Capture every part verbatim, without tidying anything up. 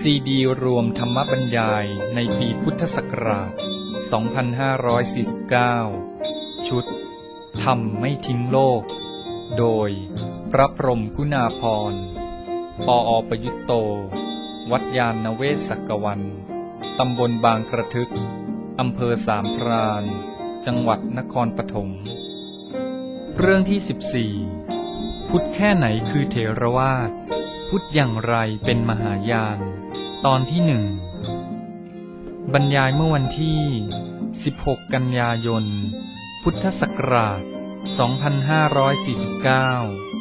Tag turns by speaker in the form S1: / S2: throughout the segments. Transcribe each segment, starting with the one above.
S1: ซีดีรวมธรรมบรรยายในปีพุทธศักราช สองพันห้าร้อยสี่สิบเก้า ชุดธรรมไม่ทิ้งโลก โดยพระพรหมกุณาภรณ์ ปอ.ประยุตโต วัดยานนเวศกวัน ตำบลบางกระทึก อำเภอสามพราน จังหวัดนครปฐม เรื่องที่ สิบสี่ พุทธแค่ไหนคือเถรวาท พุทธอย่างไรเป็นมหายาน ตอนที่หนึ่ง บรรยายเมื่อวันที่ สิบหก กันยายน พุทธศักราช สองพันห้าร้อยสี่สิบเก้า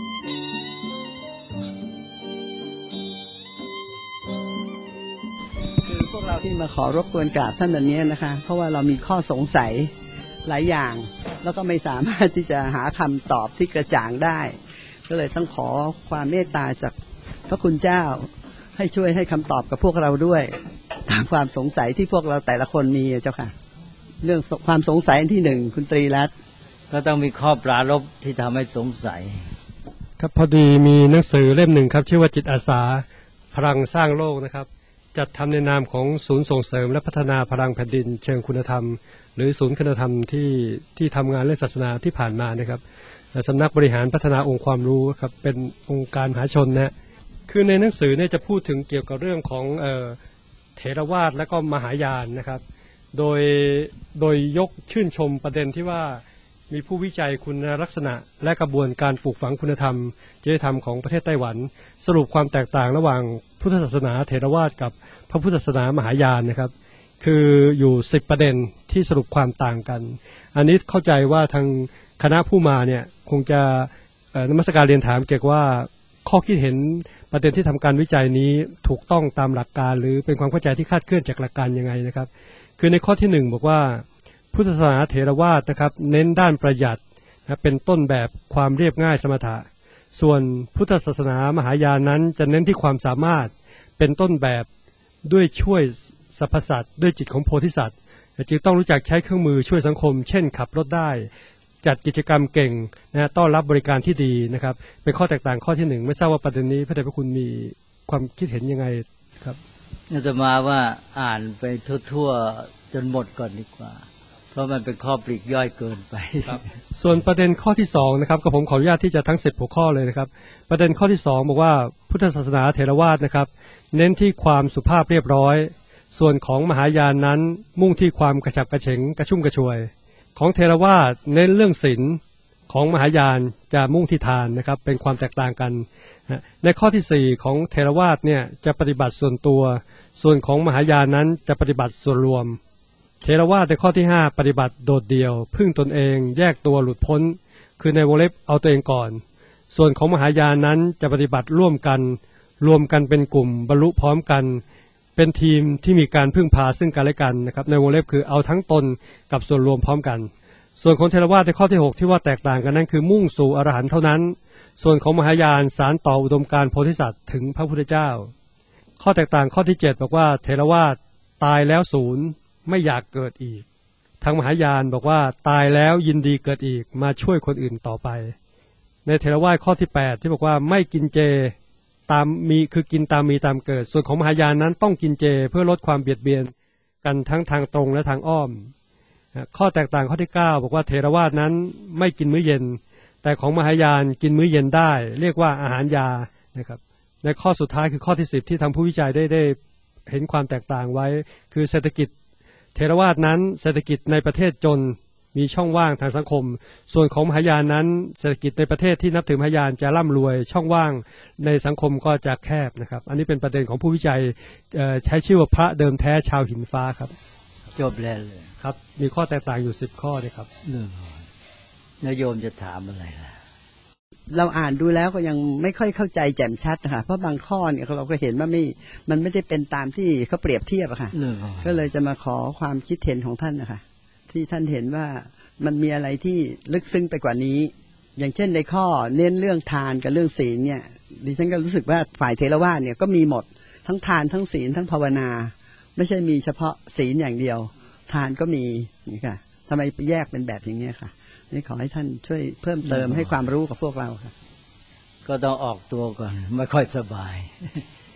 S2: คือพวกเราที่มาขอรบกวนกราบท่านวันนี้นะคะเพราะว่าเรามีข้อสงสัยหลายอย่างแล้วก็ไม่สามารถที่จะหาคำตอบที่กระจ่างได้ก็เลยต้องขอความเมตตาจากพระคุณเจ้าให้ช่วยให้คำตอบกับพวกเราด้วยตามความสงสัยที่พวกเราแต่ละคนมีเจ้าค่ะเรื่องความสงสัยที่หนึ่งคุณตรีรัตน์
S3: ก็ต้องมีข้อปรารภที่ทำให้สงสัย
S4: ครับพอดีมีหนังสือเล่มหนึ่งครับชื่อว่าจิตอาสาพลังสร้างโลกนะครับจัดทำในนามของศูนย์ส่งเสริมและพัฒนาพลังแผ่นดินเชิงคุณธรรมหรือศูนย์คุณธรรมที่ที่ทำงานเรื่องศาสนาที่ผ่านมานะครับสำนักบริหารพัฒนาองค์ความรู้ครับเป็นองค์การมหาชนนะคือในหนังสือเนี่ยจะพูดถึงเกี่ยวกับเรื่องของเอ่อเถรวาทและก็มหายานนะครับโดยโดยยกชื่นชมประเด็นที่ว่ามีผู้วิจัยคุณลักษณะและกระบวนการปลูกฝังคุณธรรมจริยธรรมของประเทศไต้หวันสรุปความแตกต่างระหว่างพุทธศาสนาเถรวาทกับพระพุทธศาสนามหายานนะครับคืออยู่สิบประเด็นที่สรุปความต่างกันอันนี้เข้าใจว่าทางคณะผู้มาเนี่ยคงจะนมัสการเรียนถามเกี่ยวกับว่าข้อคิดเห็นประเด็นที่ทำการวิจัยนี้ถูกต้องตามหลักการหรือเป็นความเข้าใจที่คลาดเคลื่อนจากหลักการยังไงนะครับคือในข้อที่หนึ่งบอกว่าพุทธศาสนาเถรวาทนะครับเน้นด้านประหยัดนะเป็นต้นแบบความเรียบง่ายสมถะส่วนพุทธศาสนามหายานนั้นจะเน้นที่ความสามารถเป็นต้นแบบด้วยช่วยสรรพสัตว์ด้วยจิตของโพธิสัตว์จึงต้องรู้จักใช้เครื่องมือช่วยสังคมเช่นขับรถได้จัดกิจกรรมเก่งนะต้อนรับบริการที่ดีนะครับเป็นข้อแตกต่างข้อที่หนึ่งไม่ทราบว่าประเด็นนี้พระเดชพระคุณมีความคิดเห็นยังไงครับ
S3: อาตมาว่าอ่านไปทั่วๆจนหมดก่อนดีกว่าเพราะมันเป็นข้อปลีกย่อยเกินไป
S4: ครับส่วนประเด็นข้อที่สองนะครับก็ผมขออนุญาตที่จะทั้งสิบหัวข้อเลยนะครับประเด็นข้อที่สองบอกว่าพุทธศาสนาเถรวาทนะครับเน้นที่ความสุภาพเรียบร้อยส่วนของมหายานนั้นมุ่งที่ความกระฉับกระเฉงกระชุ่มกระชวยของเถรวาทเน้นเรื่องศีลของมหายานจะมุ่งที่ทานนะครับเป็นความแตกต่างกันในข้อที่สี่ของเถรวาทเนี่ยจะปฏิบัติส่วนตัวส่วนของมหายานนั้นจะปฏิบัติส่วนรวมเถรวาทในข้อที่ห้าปฏิบัติโดดเดี่ยวพึ่งตนเองแยกตัวหลุดพ้นคือในวงเล็บเอาตัวเองก่อนส่วนของมหายานนั้นจะปฏิบัติร่วมกันรวมกันเป็นกลุ่มบรรลุพร้อมกันเป็นทีมที่มีการพึ่งพาซึ่งกันและกันนะครับในวงเล็บคือเอาทั้งตนกับส่วนรวมพร้อมกันส่วนของเถรวาทในข้อที่หกที่ว่าแตกต่างกันนั้นคือมุ่งสู่อรหันต์เท่านั้นส่วนของมหายานสารต่ออุดมการณ์โพธิสัตว์ถึงพระพุทธเจ้าข้อแตกต่างข้อที่เจ็ดบอกว่าเถรวาทตายแล้วศูนย์ไม่อยากเกิดอีกทางมหายานบอกว่าตายแล้วยินดีเกิดอีกมาช่วยคนอื่นต่อไปในเถรวาทข้อที่แปดที่บอกว่าไม่กินเจตามมีคือกินตามมีตามเกิดส่วนของมหายานนั้นต้องกินเจเพื่อลดความเบียดเบียนกันทั้งทางตรงและทางอ้อมข้อแตกต่างข้อที่เก้าบอกว่าเถรวาทนั้นไม่กินมื้อเย็นแต่ของมหายานกินมื้อเย็นได้เรียกว่าอาหารยานะครับในข้อสุดท้ายคือข้อที่สิบที่ทางผู้วิจัยได้ได้เห็นความแตกต่างไว้คือเศรษฐกิจเถรวาทนั้นเศรษฐกิจในประเทศจนมีช่องว่างทางสังคมส่วนของมหายานนั้นเศรษฐกิจในประเทศที่นับถือมหายานจะร่ำรวยช่องว่างในสังคมก็จะแคบนะครับอันนี้เป็นประเด็นของผู้วิจัยใช้ชื่อว่าพระเดิมแท้ชาวหินฟ้าครับ
S3: จบแล้วเลย
S4: ครับมีข้อแตกต่างอยู่สิบข้อนะครับ
S3: เรื่องนายโยมจะถามอะไรล่ะ
S2: เราอ่านดูแล้วก็ยังไม่ค่อยเข้าใจแจ่มชัดนะคะเพราะบางข้อเนี่ยเราก็เห็นว่าไม่มันไม่ได้เป็นตามที่เขาเปรียบเทียบอะค่ะก็เลยจะมาขอความคิดเห็นของท่านนะคะที่ท่านเห็นว่ามันมีอะไรที่ลึกซึ้งไปกว่านี้อย่างเช่นในข้อเน้นเรื่องทานกับเรื่องศีลเนี่ยดิฉันก็รู้สึกว่าฝ่ายเถรวาทเนี่ยก็มีหมดทั้งทานทั้งศีลทั้งภาวนาไม่ใช่มีเฉพาะศีลอย่างเดียวทานก็มีนี่ค่ะทำไมแยกเป็นแบบอย่างนี้ค่ะนี่ขอให้ท่านช่วยเพิ่มเติมให้ความรู้กับพวกเราค่ะ
S3: ก็ต้องออกตัวก่อนไม่ค่อยสบาย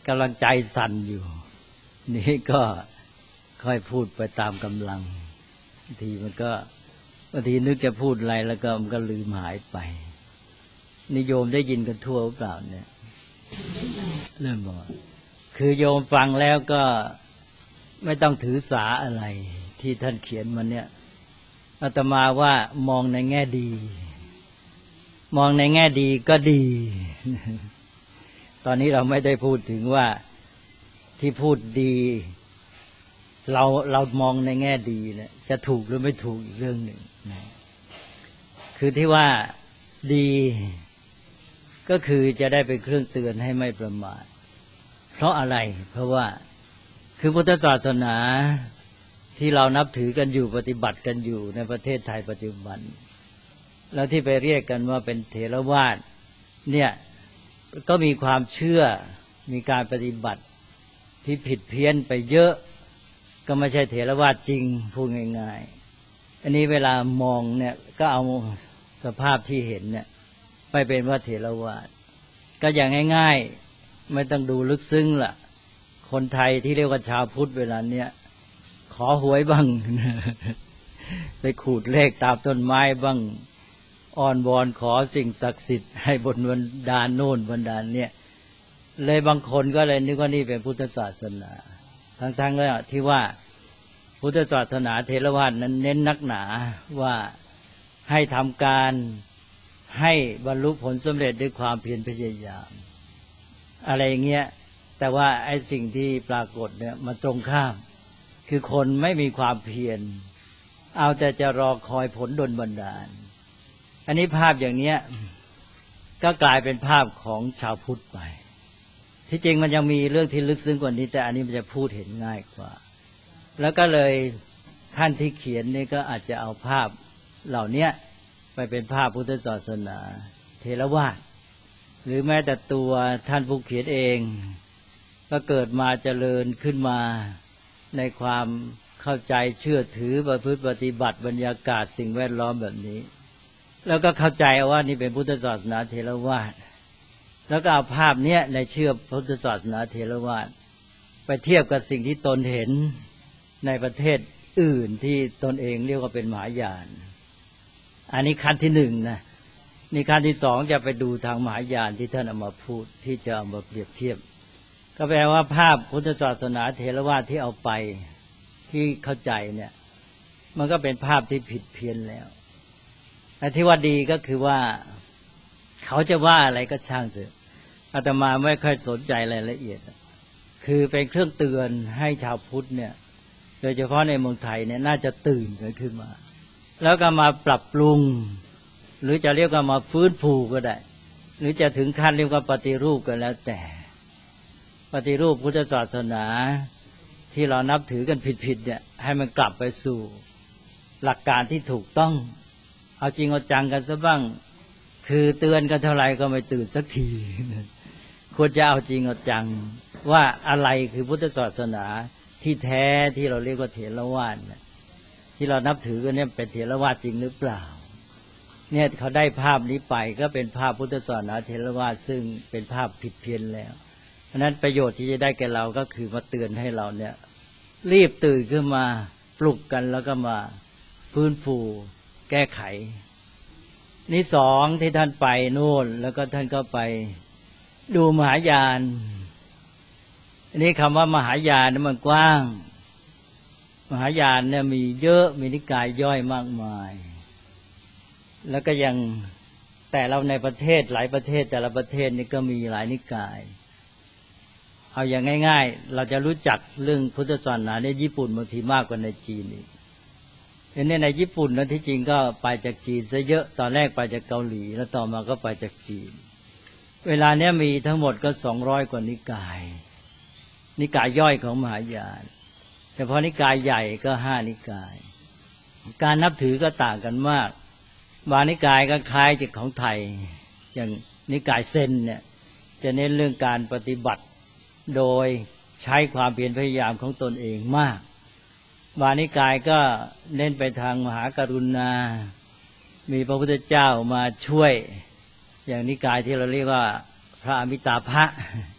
S3: กำลังใจสั่นอยู่นี่ก็ค่อยพูดไปตามกำลังบางทีมันก็บางทีนึกจะพูดอะไรแล้วก็มันก็ลืมหายไปนิโยมได้ยินกันทั่วหรือเปล่าเนี่ยเริ่มบอกคือโยมฟังแล้วก็ไม่ต้องถือสาอะไรที่ท่านเขียนมาเนี่ยอาตมาว่ามองในแง่ดีมองในแง่ดีก็ดีตอนนี้เราไม่ได้พูดถึงว่าที่พูดดีเราเรามองในแง่ดีเนี่ยจะถูกหรือไม่ถูกอีกเรื่องหนึ่งคือที่ว่าดีก็คือจะได้เป็นเครื่องเตือนให้ไม่ประมาทเพราะอะไรเพราะว่าคือพุทธศาสนาที่เรานับถือกันอยู่ปฏิบัติกันอยู่ในประเทศไทยปัจจุบันแล้วที่ไปเรียกกันว่าเป็นเถรวาทเนี่ยก็มีความเชื่อมีการปฏิบัติที่ผิดเพี้ยนไปเยอะก็ไม่ใช่เถรวาทจริงพูดง่ายๆอันนี้เวลามองเนี่ยก็เอาสภาพที่เห็นเนี่ยไปเป็นว่าเถรวาทก็อย่างง่ายๆไม่ต้องดูลึกซึ้งล่ะคนไทยที่เรียกว่าชาวพุทธเวลาเนี้ยขอหวยบ้าง ไปขูดเลขตามต้นไม้บ้างอ้อนวอนขอสิ่งศักดิ์สิทธิ์ให้บนบันดาลโน่นบันดาลเนี่ยเลยบางคนก็เลยนึกว่านี่เป็นพุทธศาสนาทั้งๆแล้วที่ว่าพุทธศาสนาเถรวาทนั้นเน้นนักหนาว่าให้ทำการให้บรรลุผลสำเร็จด้วยความเพียรพยายามอะไรอย่างเงี้ยแต่ว่าไอ้สิ่งที่ปรากฏเนี่ยมันตรงข้ามคือคนไม่มีความเพียรเอาแต่จะรอคอยผลดลบันดาลอันนี้ภาพอย่างเนี้ยก็กลายเป็นภาพของชาวพุทธไปที่จริงมันยังมีเรื่องที่ลึกซึ้งกว่านี้แต่อันนี้มันจะพูดเห็นง่ายกว่าแล้วก็เลยท่านที่เขียนนี่ก็อาจจะเอาภาพเหล่านี้ไปเป็นภาพพุทธศาสนาเถรวาทหรือแม้แต่ตัวท่านผู้เขียนเองก็เกิดมาเจริญขึ้นมาในความเข้าใจเชื่อถือประพฤติปฏิบัติบรรยากาศสิ่งแวดล้อมแบบนี้แล้วก็เข้าใจว่านี่เป็นพุทธศาสนาเถรวาทแล้วก็เอาภาพนี้ในเชื่อพุทธศาสนาเถรวาทไปเทียบกับสิ่งที่ตนเห็นในประเทศอื่นที่ตนเองเรียกว่าเป็นมหายานอันนี้ขั้นที่หนึ่งนะนี่ขั้นที่สองจะไปดูทางมหายานที่ท่านเอามาพูดที่จะเอามาเปรียบเทียบก็แปลว่าภาพพุทธศาสนาเถรวาทที่เอาไปที่เข้าใจเนี่ยมันก็เป็นภาพที่ผิดเพี้ยนแล้วแต่ที่ว่าดีก็คือว่าเขาจะว่าอะไรก็ช่างเถอะอาตมาไม่ค่อยสนใจรายละเอียดคือเป็นเครื่องเตือนให้ชาวพุทธเนี่ยโดยเฉพาะในเมืองไทยเนี่ยน่าจะตื่นกันขึ้นมาแล้วก็มาปรับปรุงหรือจะเรียกว่ามาฟื้นฟูก็ได้หรือจะถึงขั้นเรียกว่าปฏิรูปก็แล้วแต่ปฏิรูปพุทธศาสนาที่เรานับถือกันผิดๆเนี่ยให้มันกลับไปสู่หลักการที่ถูกต้องเอาจริงเอาจังกันซะบ้างคือเตือนกันเท่าไหร่ก็ไม่ตื่นสักทีควรจะเอาจริงเอาจังว่าอะไรคือพุทธศาสนาที่แท้ที่เราเรียกว่าเถรวาทที่เรานับถือกันเนี่ยเป็นเถรวาทจริงหรือเปล่าเนี่ยเขาได้ภาพนี้ไปก็เป็นภาพพุทธศาสนาเถรวาทซึ่งเป็นภาพผิดเพี้ยนแล้วเพราะนั้นประโยชน์ที่จะได้แก่เราก็คือมาเตือนให้เราเนี่ยรีบตื่นขึ้นมาปลุกกันแล้วก็มาฟื้นฟูแก้ไขนี่สองที่ท่านไปโน่นแล้วก็ท่านก็ไปดูมหายานอันนี้คำว่ามหายานนั้นมันกว้างมหายานเนี่ยมีเยอะมีนิกายย่อยมากมายแล้วก็ยังแต่เราในประเทศหลายประเทศแต่ละประเทศนี่ก็มีหลายนิกายเอาอย่างง่ายๆเราจะรู้จักเรื่องพุทธศาสนาในญี่ปุ่นบางทีมากกว่าในจีนอีกอันนี้ในญี่ปุ่นนั้นที่จริงก็ไปจากจีนซะเยอะตอนแรกไปจากเกาหลีแล้วต่อมาก็ไปจากจีนเวลาเนี้ยมีทั้งหมดก็สองร้อยกว่านิกายนิกายย่อยของมหายานเฉพาะนิกายใหญ่ก็ห้านิกายการนับถือก็ต่างกันมากบางนิกายก็คล้ายจากของไทยอย่างนิกายเซนเนี่ยจะเน้นเรื่องการปฏิบัติโดยใช้ความเพียรพยายามของตนเองมากบางนิกายก็เน้นไปทางมหากรุณามีพระพุทธเจ้ามาช่วยอย่างนิกายที่เราเรียกว่าพระอมิตาภะ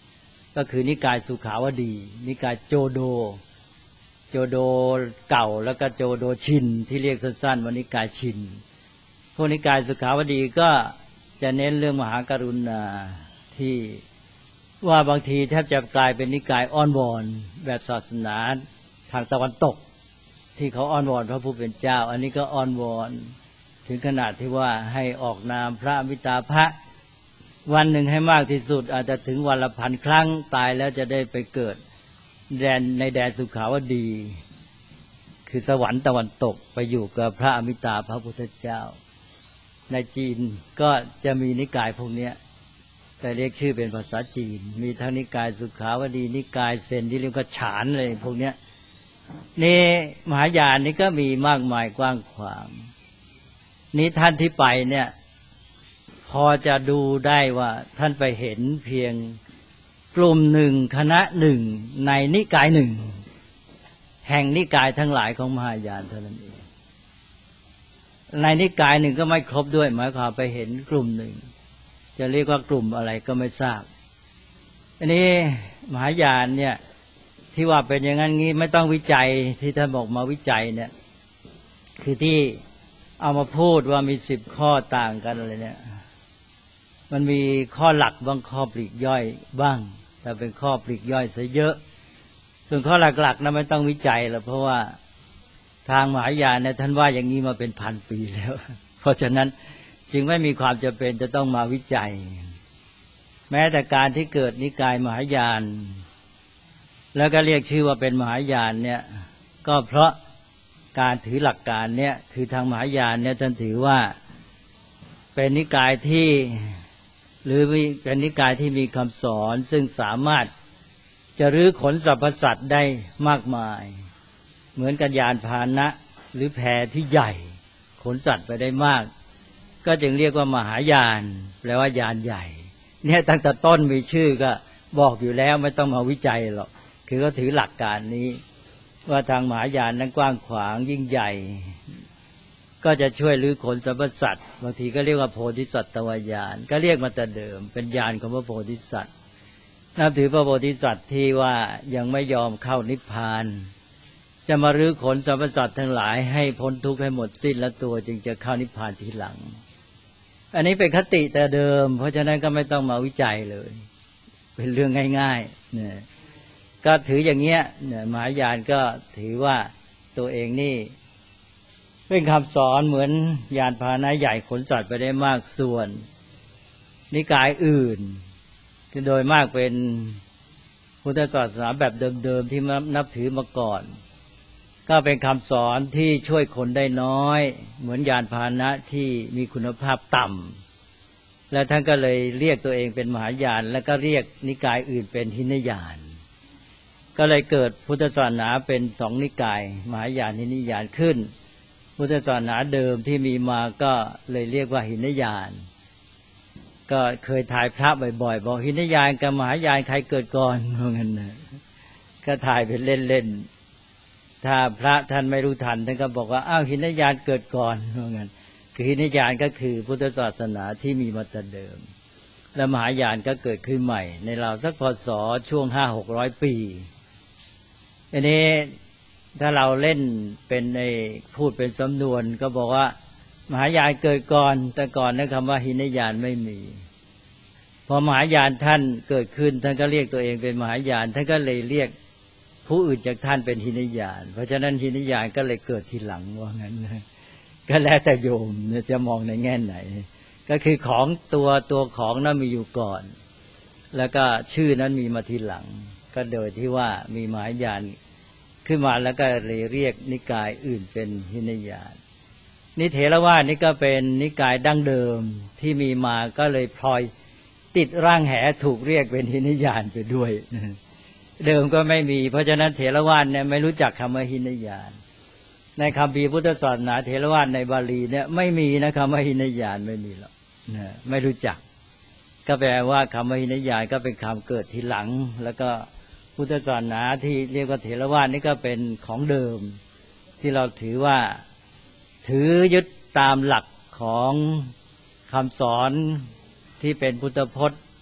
S3: ก็คือนิกายสุขาวดีนิกายโจโดโจโดเก่าแล้วก็โจโดชินที่เรียกสั้นๆว่านิกายชินพวกนิกายสุขาวดีก็จะเน้นเรื่องมหากรุณาที่ว่าบางทีแทบจะกลายเป็นนิกายอ้อนวอนแบบศาสนาทางตะวันตกที่เขาอ้อนวอนพระผู้เป็นเจ้าอันนี้ก็อ้อนวอนถึงขนาดที่ว่าให้ออกนามพระอมิตาภะวันหนึ่งให้มากที่สุดอาจจะถึงวันละพันครั้งตายแล้วจะได้ไปเกิดแดนในแดนสุขาวดีคือสวรรค์ตะวันตกไปอยู่กับพระอมิตาพระพุทธเจ้าในจีนก็จะมีนิกายพวกนี้แต่เรียกชื่อเป็นภาษาจีนมีทั้งนิกายสุขาวดีนิกายเซนที่เรียกว่าฉานอะไรพวกนี้นี่มหายานนี่ก็มีมากมายกว้างขวางนี้ท่านที่ไปเนี่ยพอจะดูได้ว่าท่านไปเห็นเพียงกลุ่มหนึ่งคณะหนึ่งในนิกายหนึ่งแห่งนิกายทั้งหลายของมหายานเท่านั้นเองในนิกายหนึ่งก็ไม่ครบด้วยหมายความไปเห็นกลุ่มหนึ่งจะเรียกว่ากลุ่มอะไรก็ไม่ทราบอันนี้มหายานเนี่ยที่ว่าเป็นอย่างนั้นงี้ไม่ต้องวิจัยที่ท่านบอกมาวิจัยเนี่ยคือที่เอามาพูดว่ามีสิบข้อต่างกันอะไรเนี่ยมันมีข้อหลักบ้างข้อปลีกย่อยบ้างแต่เป็นข้อปลีกย่อยซะเยอะส่วนข้อหลักๆนั้นไม่ต้องวิจัยหรอกเพราะว่าทางมหายานเนี่ยท่านว่าอย่างนี้มาเป็นพันปีแล้วเพราะฉะนั้นจึงไม่มีความจำเป็นจะต้องมาวิจัยแม้แต่การที่เกิดนิกายมหายานแล้วก็เรียกชื่อว่าเป็นมหายานเนี่ยก็เพราะการถือหลักการเนี่ยคือทางมหายานเนี่ยท่านถือว่าเป็นนิกายที่หรือเป็นนิกายที่มีคำสอนซึ่งสามารถจะรื้อขนสรรพสัตว์ได้มากมายเหมือนกับยานพาหนะหรือแพที่ใหญ่ขนสัตว์ไปได้มากก็จึงเรียกว่ามหายานแปลว่ายานใหญ่เนี่ยตั้งแต่ต้นมีชื่อก็บอกอยู่แล้วไม่ต้องมาวิจัยหรอกคือก็ถือหลักการนี้ว่าทางมหายานนั้นกว้างขวางยิ่งใหญ่ก็จะช่วยรื้อขนสรรพสัตว์บางทีก็เรียกว่าโพธิสัตวญาณก็เรียกมาแต่เดิมเป็นญาณของพระโพธิสัตว์นับถือพระโพธิสัตว์ที่ว่ายังไม่ยอมเข้านิพพานจะมารื้อขนสรรพสัตว์ทั้งหลายให้พ้นทุกข์ให้หมดสิ้นและตัวจึงจะเข้านิพพานทีหลังอันนี้เป็นคติแต่เดิมเพราะฉะนั้นก็ไม่ต้องมาวิจัยเลยเป็นเรื่องง่ายๆเนี่ยก็ถืออย่างเงี้ยเนี่ยมหายานก็ถือว่าตัวเองนี่เป็นคำสอนเหมือนยานพาหนะใหญ่ขนสัตว์ไปได้มากส่วนนิกายอื่นที่โดยมากเป็นพุทธศาสนาแบบเดิมๆที่นับถือมาก่อนก็เป็นคำสอนที่ช่วยคนได้น้อยเหมือนยานพาหนะที่มีคุณภาพต่ำและท่านก็เลยเรียกตัวเองเป็นมหายานแล้วก็เรียกนิกายอื่นเป็นหินยานก็เลยเกิดพุทธศาสนาเป็นสองนิกายมหายานหินยานขึ้นพุทธศาสนาเดิมที่มีมาก็เลยเรียกว่าหินยานก็เคยถ่ายพระบ่อยๆบอกหินยานกับมหายานใครเกิดก่อนเพราะงั้นนะก็ถ่ายเป็นเล่นๆถ้าพระท่านไม่รู้ทันท่านก็บอกว่าอ้าวหินยานเกิดก่อนเพราะงั้นคือหินยานก็คือพุทธศาสนาที่มีมาแต่เดิมและมหายานก็เกิดขึ้นใหม่ในราวสักพศช่วงห้าหกร้อยปีอันนี้ถ้าเราเล่นเป็นในพูดเป็นสำนวนก็บอกว่ามหายานเกิดก่อนแต่ก่อนนั้นคำว่าหินยานไม่มีพอมหายานท่านเกิดขึ้นท่านก็เรียกตัวเองเป็นมหายานท่านก็เลยเรียกผู้อื่นจากท่านเป็นหินยานเพราะฉะนั้นหินยานก็เลยเกิดทีหลังว่างั้นก็แล้วแต่โยมจะมองในแง่ไหนก็คือของตัวตัวของนั้นมีอยู่ก่อนแล้วก็ชื่อนั้นมีมาทีหลังก็โดยที่ว่ามีมหายานขึ้นมาแล้วก็เลยเรียกนิกายอื่นเป็นหินยานนิเถรวาทนี่ก็เป็นนิกายดั้งเดิมที่มีมาก็เลยพลอยติดร่างแหถูกเรียกเป็นหินยานไปด้วยเดิมก็ไม่มีเพราะฉะนั้นเถรวาทเนี่ยไม่รู้จักคำว่าหินยานในคัมภีร์พุทธศาสนาเถรวาทในบาลีเนี่ยไม่มีนะคำว่าหินยานไม่มีหรอกนะไม่รู้จักก็แปลว่าคำว่าหินยานก็เป็นคำเกิดทีหลังแล้วก็พุทธศาสนาที่เรียกว่าเถรวาทนี่ก็เป็นของเดิมที่เราถือว่าถือยึดตามหลักของคำสอนที่เป็นพุทธพจน์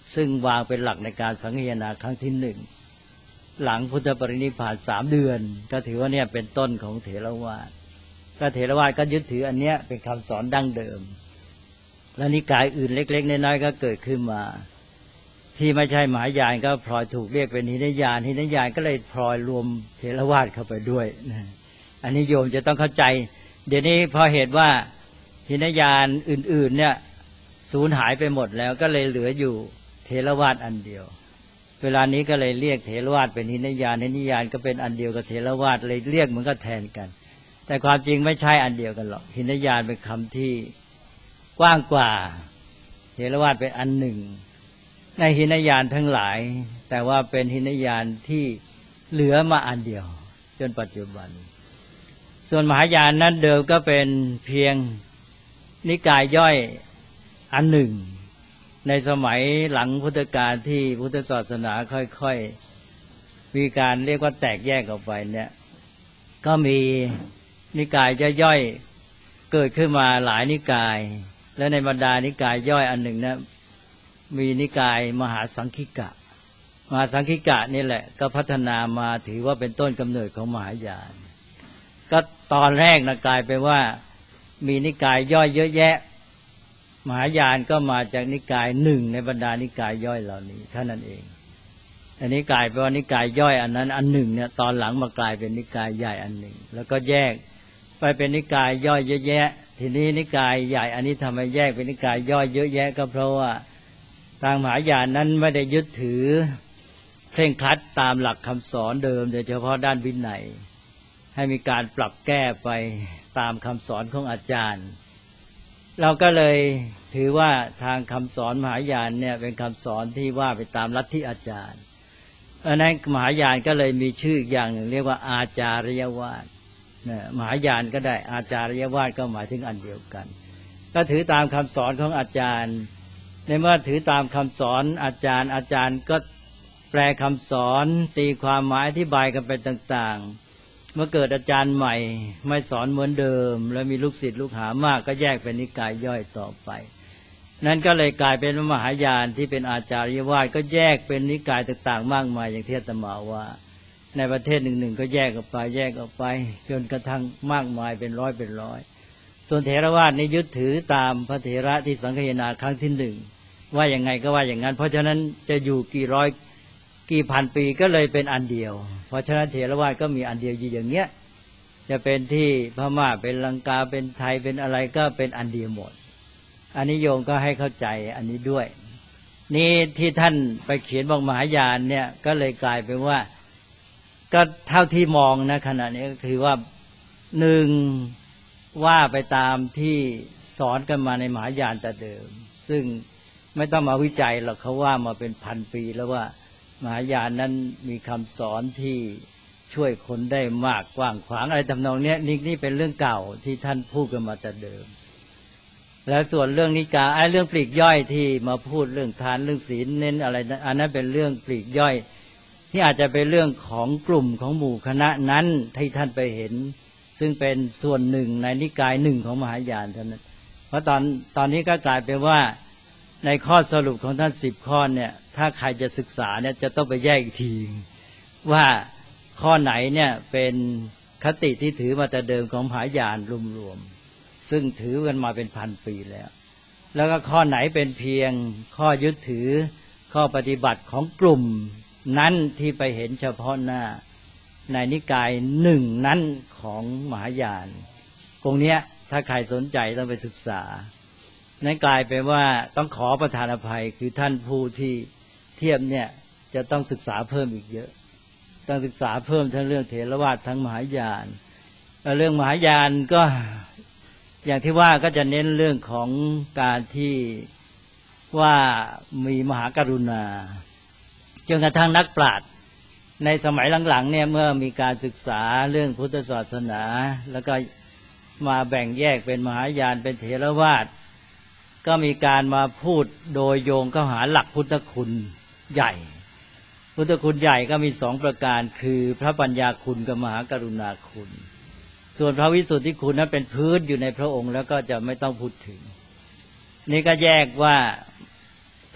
S3: ซึ่งวางเป็นหลักในการสังคายนาครั้งที่หนึ่งหลังพุทธปรินิพพานสามเดือนก็ถือว่าเนี่ยเป็นต้นของเถรวาทก็เถรวาทก็ยึดถืออันเนี้ยเป็นคำสอนดั้งเดิมและนิกายอื่นเล็กๆน้อยๆก็เกิดขึ้นมาที่ไม่ใช่มหายานก็พลอยถูกเรียกเป็นหินยานหินยานก็เลยพลอยรวมเถรวาทเข้าไปด้วยอันนี้โยมจะต้องเข้าใจเดี๋ยวนี้พอเหตุว่าหินยานอื่นๆเนี่ยสูญหายไปหมดแล้วก็เลยเหลืออยู่เถรวาทอันเดียวเวลานี้ก็เลยเรียกเถรวาทเป็นหินยานหินยานก็เป็นอันเดียวกับเถรวาทเลยเรียกมันก็แทนกันแต่ความจริงไม่ใช่อันเดียวกันหรอกหินยานเป็นคำที่กว้างกว่าเถรวาทเป็นอันหนึ่งในหินยานทั้งหลายแต่ว่าเป็นหินยานที่เหลือมาอันเดียวจนปัจจุบันส่วนมหายานนั้นเดิมก็เป็นเพียงนิกายย่อยอันหนึ่งในสมัยหลังพุทธกาลที่พุทธศาสนาค่อยๆมีการเรียกว่าแตกแยกออกไปเนี่ยก็มีนิกายย่อยๆเกิดขึ้นมาหลายนิกายและในบรรดานิกายย่อยอันหนึ่งนะมีนิกายมหาสังคิกะมหาสังคิกะนี่แหละก็พัฒนามาถือว่าเป็นต้นกำเนิดของมหายานก็ตอนแรกนะกลายเป็นว่ามีนิกายย่อยเยอะแยะมหายานก็มาจากนิกายหนึ่งในบรรดานิกายย่อยเหล่านี้เท่านั้นเองอันนี้กลายเป็นว่านิกายย่อยอันนั้นอันหนึ่งเนี่ยตอนหลังมากลายเป็นนิกายใหญ่อันหนึ่งแล้วก็แยกไปเป็นนิกายย่อยเยอะแยะทีนี้นิกายใหญ่อันนี้ทำไมแยกเป็นนิกายย่อยเยอะแยะก็เพราะว่าทางมหายานนั้นไม่ได้ยึดถือเคร่งครัดตามหลักคำสอนเดิมโดยเฉพาะด้านวินัยให้มีการปรับแก้ไปตามคำสอนของอาจารย์เราก็เลยถือว่าทางคำสอนมหายานเนี่ยเป็นคำสอนที่ว่าไปตามลัทธิอาจารย์อันนั้นมหายานก็เลยมีชื่ออีกอย่างหนึ่งเรียกว่าอาจาริยวาทเนี่ยมหายานก็ได้อาจาริยวาทก็หมายถึงอันเดียวกันก็ถือตามคำสอนของอาจารย์ในเมื่อถือตามคำสอนอาจารย์อาจารย์ก็แปลคำสอนตีความหมายอธิบายกันไปต่างๆเมื่อเกิดอาจารย์ใหม่ไม่สอนเหมือนเดิมแล้วมีลูกศิษย์ลูกหามากก็แยกเป็นนิกายย่อยต่อไปนั่นก็เลยกลายเป็นมหายานที่เป็นอาจาริยวาทก็แยกเป็นนิกายต่างๆมากมายอย่างที่อาตมาว่าในประเทศหนึ่งๆก็แยกออกไปแยกออกไปจนกระทั่งมากมายเป็นร้อยเป็นร้อยส่วนเถรวาทนี่ยึดถือตามพระเถระที่สังคายนาครั้งที่หนึ่งว่าอย่างไงก็ว่าอย่างนั้นเพราะฉะนั้นจะอยู่กี่ร้อยกี่พันปีก็เลยเป็นอันเดียวเพราะฉะนั้นเถรวาทก็มีอันเดียวอยู่อย่างเงี้ยจะเป็นที่พม่าเป็นลังกาเป็นไทยเป็นอะไรก็เป็นอันเดียวหมดอันนี้โยมก็ให้เข้าใจอันนี้ด้วยนี่ที่ท่านไปเขียนบอกมหายานเนี่ยก็เลยกลายเป็นว่าก็เท่าที่มองนะขณะนี้ก็คือว่าหนึ่งว่าไปตามที่สอนกันมาในมหายานแต่เดิมซึ่งไม่ต้องมาวิจัยหรอกเขาว่ามาเป็นพันปีแล้วว่ามหายานนั้นมีคำสอนที่ช่วยคนได้มากกว้างขวางอะไรทำนองนี้นี่นี่เป็นเรื่องเก่าที่ท่านพูดกันมาแต่เดิมแล้วส่วนเรื่องนิกายไอ้เรื่องปลีกย่อยที่มาพูดเรื่องทานเรื่องศีลเน้นอะไรอันนั้นเป็นเรื่องปลีกย่อยที่อาจจะเป็นเรื่องของกลุ่มของหมู่คณะนั้นที่ท่านไปเห็นซึ่งเป็นส่วนหนึ่งในนิกายหนึ่งของมหายานเท่านั้นเพราะตอนตอนนี้ก็กลายเป็นว่าในข้อสรุปของท่านสิบข้อเนี่ยถ้าใครจะศึกษาเนี่ยจะต้องไปแยกอีกทีว่าข้อไหนเนี่ยเป็นคติที่ถือมาแต่เดิมของมหายานรวมๆซึ่งถือกันมาเป็นพันปีแล้วแล้วก็ข้อไหนเป็นเพียงข้อยึดถือข้อปฏิบัติของกลุ่มนั้นที่ไปเห็นเฉพาะหน้าในนิกายหนึ่งนั้นของมหายานตรงเนี้ยถ้าใครสนใจต้องไปศึกษานั้นกลายเป็นว่าต้องขอประทานอภัยคือท่านผู้ที่เทียบเนี่ยจะต้องศึกษาเพิ่มอีกเยอะต้องศึกษาเพิ่มทั้งเรื่องเถรวาททั้งมหายานเรื่องมหายานก็อย่างที่ว่าก็จะเน้นเรื่องของการที่ว่ามีมหากรุณาจนกระทั่งนักปราชญ์ในสมัยหลังๆเนี่ยเมื่อมีการศึกษาเรื่องพุทธศาสนาแล้วก็มาแบ่งแยกเป็นมหายานเป็นเถรวาทก็มีการมาพูดโดยโยงเข้าหาหลักพุทธคุณใหญ่พุทธคุณใหญ่ก็มีสองประการคือพระปัญญาคุณกับมหากรุณาคุณส่วนพระวิสุทธิคุณนั้นเป็นพื้นอยู่ในพระองค์แล้วก็จะไม่ต้องพูดถึงนี่ก็แยกว่าท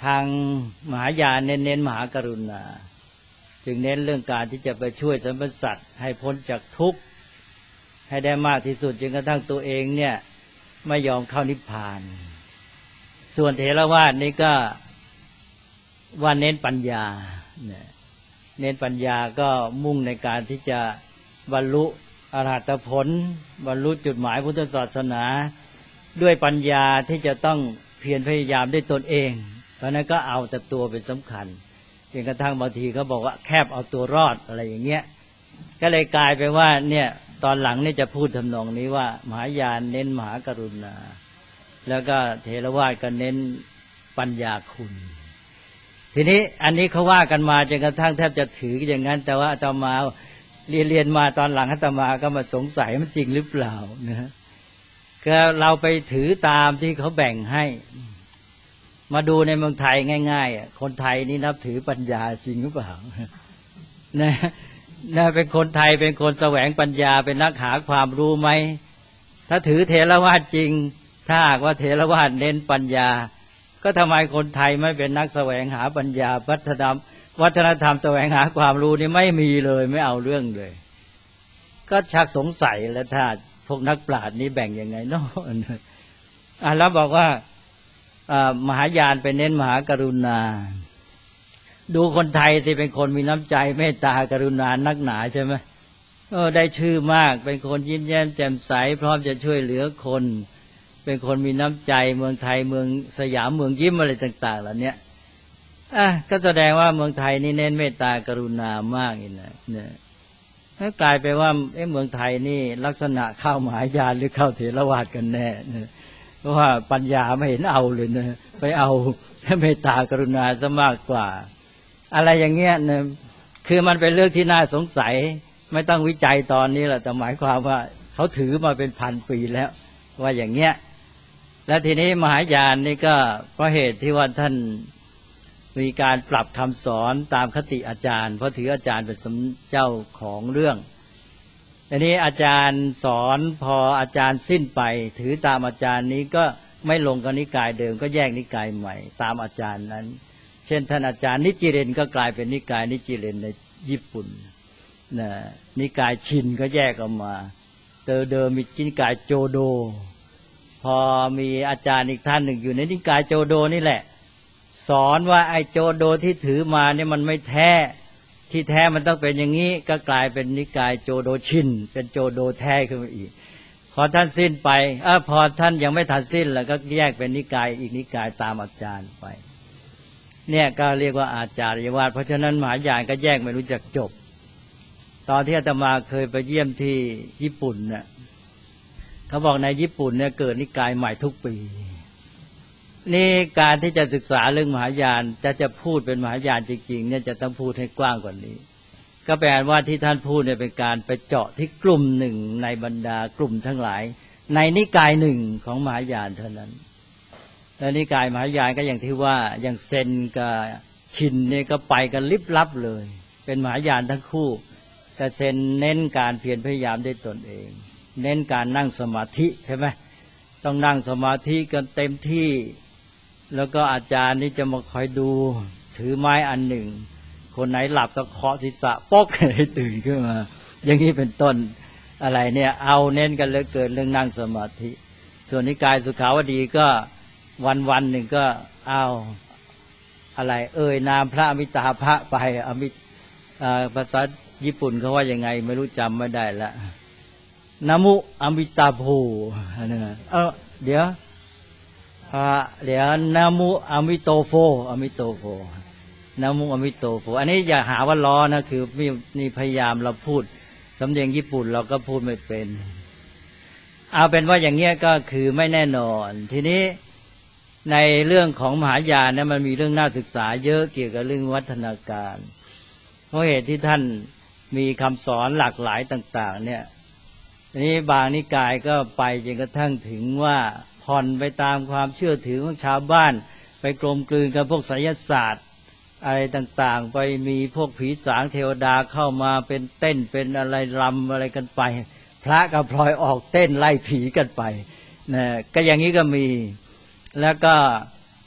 S3: ทางมหายานเน้นเน้นมหากรุณาจึงเน้นเรื่องการที่จะไปช่วยสรรพสัตว์ให้พ้นจากทุกข์ให้ได้มากที่สุดจนกระทั่งตัวเองเนี่ยไม่ยอมเข้านิพพานส่วนเถรวาทนี่ก็ว่าเน้นปัญญาเน้นปัญญาก็มุ่งในการที่จะบรรลุอรหัตผลบรรลุจุดหมายพุทธศาสนาด้วยปัญญาที่จะต้องเพียรพยายามด้วยตนเองเพราะนั้นก็เอาแต่ตัวเป็นสำคัญจนกระทั่งบางทีเขาบอกว่าแคบเอาตัวรอดอะไรอย่างเงี้ยก็เลยกลายไปว่าเนี่ยตอนหลังนี่จะพูดทำนองนี้ว่ามหายานเน้นมหากรุณาแล้วก็เถรวาทก็เน้นปัญญาคุณทีนี้อันนี้เขาว่ากันมาจนกระทั่งแทบจะถืออย่างนั้นแต่ว่าอาตมาเรียนเรียนมาตอนหลังอาตมาก็มาสงสัยมันจริงหรือเปล่านะก็เราไปถือตามที่เขาแบ่งให้มาดูในเมืองไทยง่ายๆคนไทยนี่นับถือปัญญาจริงหรือเปล่านะนะเป็นคนไทยเป็นคนแสวงปัญญาเป็นนักหาความรู้ไหมถ้าถือเถรวาทจริงถ้าหากว่าเถรวาทเน้นปัญญาก็ทำไมคนไทยไม่เป็นนักแสวงหาปัญญาวัฒนธรรมวัฒนธรรมแสวงหาความรู้นี่ไม่มีเลยไม่เอาเรื่องเลยก็ชักสงสัยแล้วถ้าพวกนักปราชญ์นี้แบ่งยังไงเนาะอ่ะแล้วบอกว่ามหายานไปเน้นมหากรุณาดูคนไทยที่เป็นคนมีน้ำใจเมตตากรุณานักหนาใช่ไหมเออได้ชื่อมากเป็นคนยิ้มแย้มแจ่มใสพร้อมจะช่วยเหลือคนเป็นคนมีน้ำใจเมืองไทยเมืองสยามเมืองยิ้มอะไรต่างๆเหล่านี้อ่ะก็แสดงว่าเมืองไทยนี่เน้นเมตตากรุณามากนี่นะเนี่ยถ้ากลายไปว่าเอ๊ะเมืองไทยนี่ลักษณะเข้ามหายานหรือเข้าเถรวาทกันแน่นะเพราะว่าปัญญาไม่เห็นเอาเลยนะไปเอาเมตตากรุณาซะมากกว่าอะไรอย่างเงี้ยนะคือมันเป็นเรื่องที่น่าสงสัยไม่ต้องวิจัยตอนนี้แหละแต่หมายความว่าเขาถือมาเป็นพันปีแล้วว่าอย่างเงี้ยแล้วทีนี้มหายานนี่ก็เพราะเหตุที่ว่าท่านมีการปรับคำสอนตามคติอาจารย์เพราะถืออาจารย์เป็นเจ้าของเรื่องทีนี้อาจารย์สอนพออาจารย์สิ้นไปถือตามอาจารย์นี้ก็ไม่ลงกับนิกายเดิมก็แยกนิกายใหม่ตามอาจารย์นั้นเช่นท่านอาจารย์นิจิเรนก็กลายเป็นนิกายนิจิเรนในญี่ปุ่นนะนิกายชินก็แยกออกมาเดิมเดิมมีนิกายโจโดพอมีอาจารย์อีกท่านหนึ่งอยู่ในนิกายโจโดนี่แหละสอนว่าไอ้โจโดที่ถือมาเนี่ยมันไม่แท้ที่แท้มันต้องเป็นอย่างนี้ก็กลายเป็นนิกายโจโดชินเป็นโจโดแท้ขึ้นมาอีกพอท่านสิ้นไปเออพอท่านยังไม่ทันสิ้นแล้วก็แยกเป็นนิกายอีกนิกายตามอาจารย์ไปเนี่ยก็เรียกว่าอาจาริยวาทเพราะฉะนั้นมหายานก็แยกไม่รู้จักจบตอนที่อาตมาเคยไปเยี่ยมที่ญี่ปุ่นเนี่ยเขาบอกในญี่ปุ่นเนี่ยเกิดนิกายใหม่ทุกปีนี่การที่จะศึกษาเรื่องมหายานจะจะพูดเป็นมหายานจริงๆเนี่ยจะต้องพูดให้กว้างกว่านี้ก็แปลว่าที่ท่านพูดเนี่ยเป็นการไปเจาะที่กลุ่มหนึ่งในบรรดากลุ่มทั้งหลายในนิกายหนึ่งของมหายานเท่านั้นและนิกายมหายานก็อย่างที่ว่าอย่างเซนกับชินเนี่ยก็ไปกันลิบลับเลยเป็นมหายานทั้งคู่แต่เซนเน้นการเพียรพยายามด้วยตนเองเน้นการนั่งสมาธิใช่ไหมต้องนั่งสมาธิกันเต็มที่แล้วก็อาจารย์นี่จะมาคอยดูถือไม้อันหนึ่งคนไหนหลับก็เคาะศีรษะป๊อกให้ตื่นขึ้นมาอย่างนี้เป็นต้นอะไรเนี่ยเอาเน้นกันเลยเกิดเรื่องนั่งสมาธิส่วนนิกายสุขาวดีก็วันวันหนึ่งก็เอาอะไรเอ่ยนามพระอมิตาภะไปอมิภาษาญี่ปุ่นเขาว่ายังไงไม่รู้จำไม่ได้ละนามุอมิตาโภเออเดี๋ยวเดี๋ยวนามุอมิโตโฟอมิโตโฟนามุอมิโตโฟอันนี้อย่าหาว่าล้อนะคือมีนี่พยายามเราพูดสำเนียงญี่ปุ่นเราก็พูดไม่เป็นเอาเป็นว่าอย่างเงี้ยก็คือไม่แน่นอนทีนี้ในเรื่องของมหายานเนี่ยมันมีเรื่องน่าศึกษาเยอะเกี่ยวกับเรื่องวัฒนาการเพราะเหตุที่ท่านมีคำสอนหลากหลายต่างๆเนี่ยทีนี้บางนิกายก็ไปจนกระทั่งถึงว่าผ่อนไปตามความเชื่อถือของชาวบ้านไปกลมกลืนกับพวกไสยศาสตร์อะไรต่างๆไปมีพวกผีสางเทวดาเข้ามาเป็นเต้นเป็นอะไรรำอะไรกันไปพระก็พลอยออกเต้นไล่ผีกันไปนะก็อย่างนี้ก็มีแล้วก็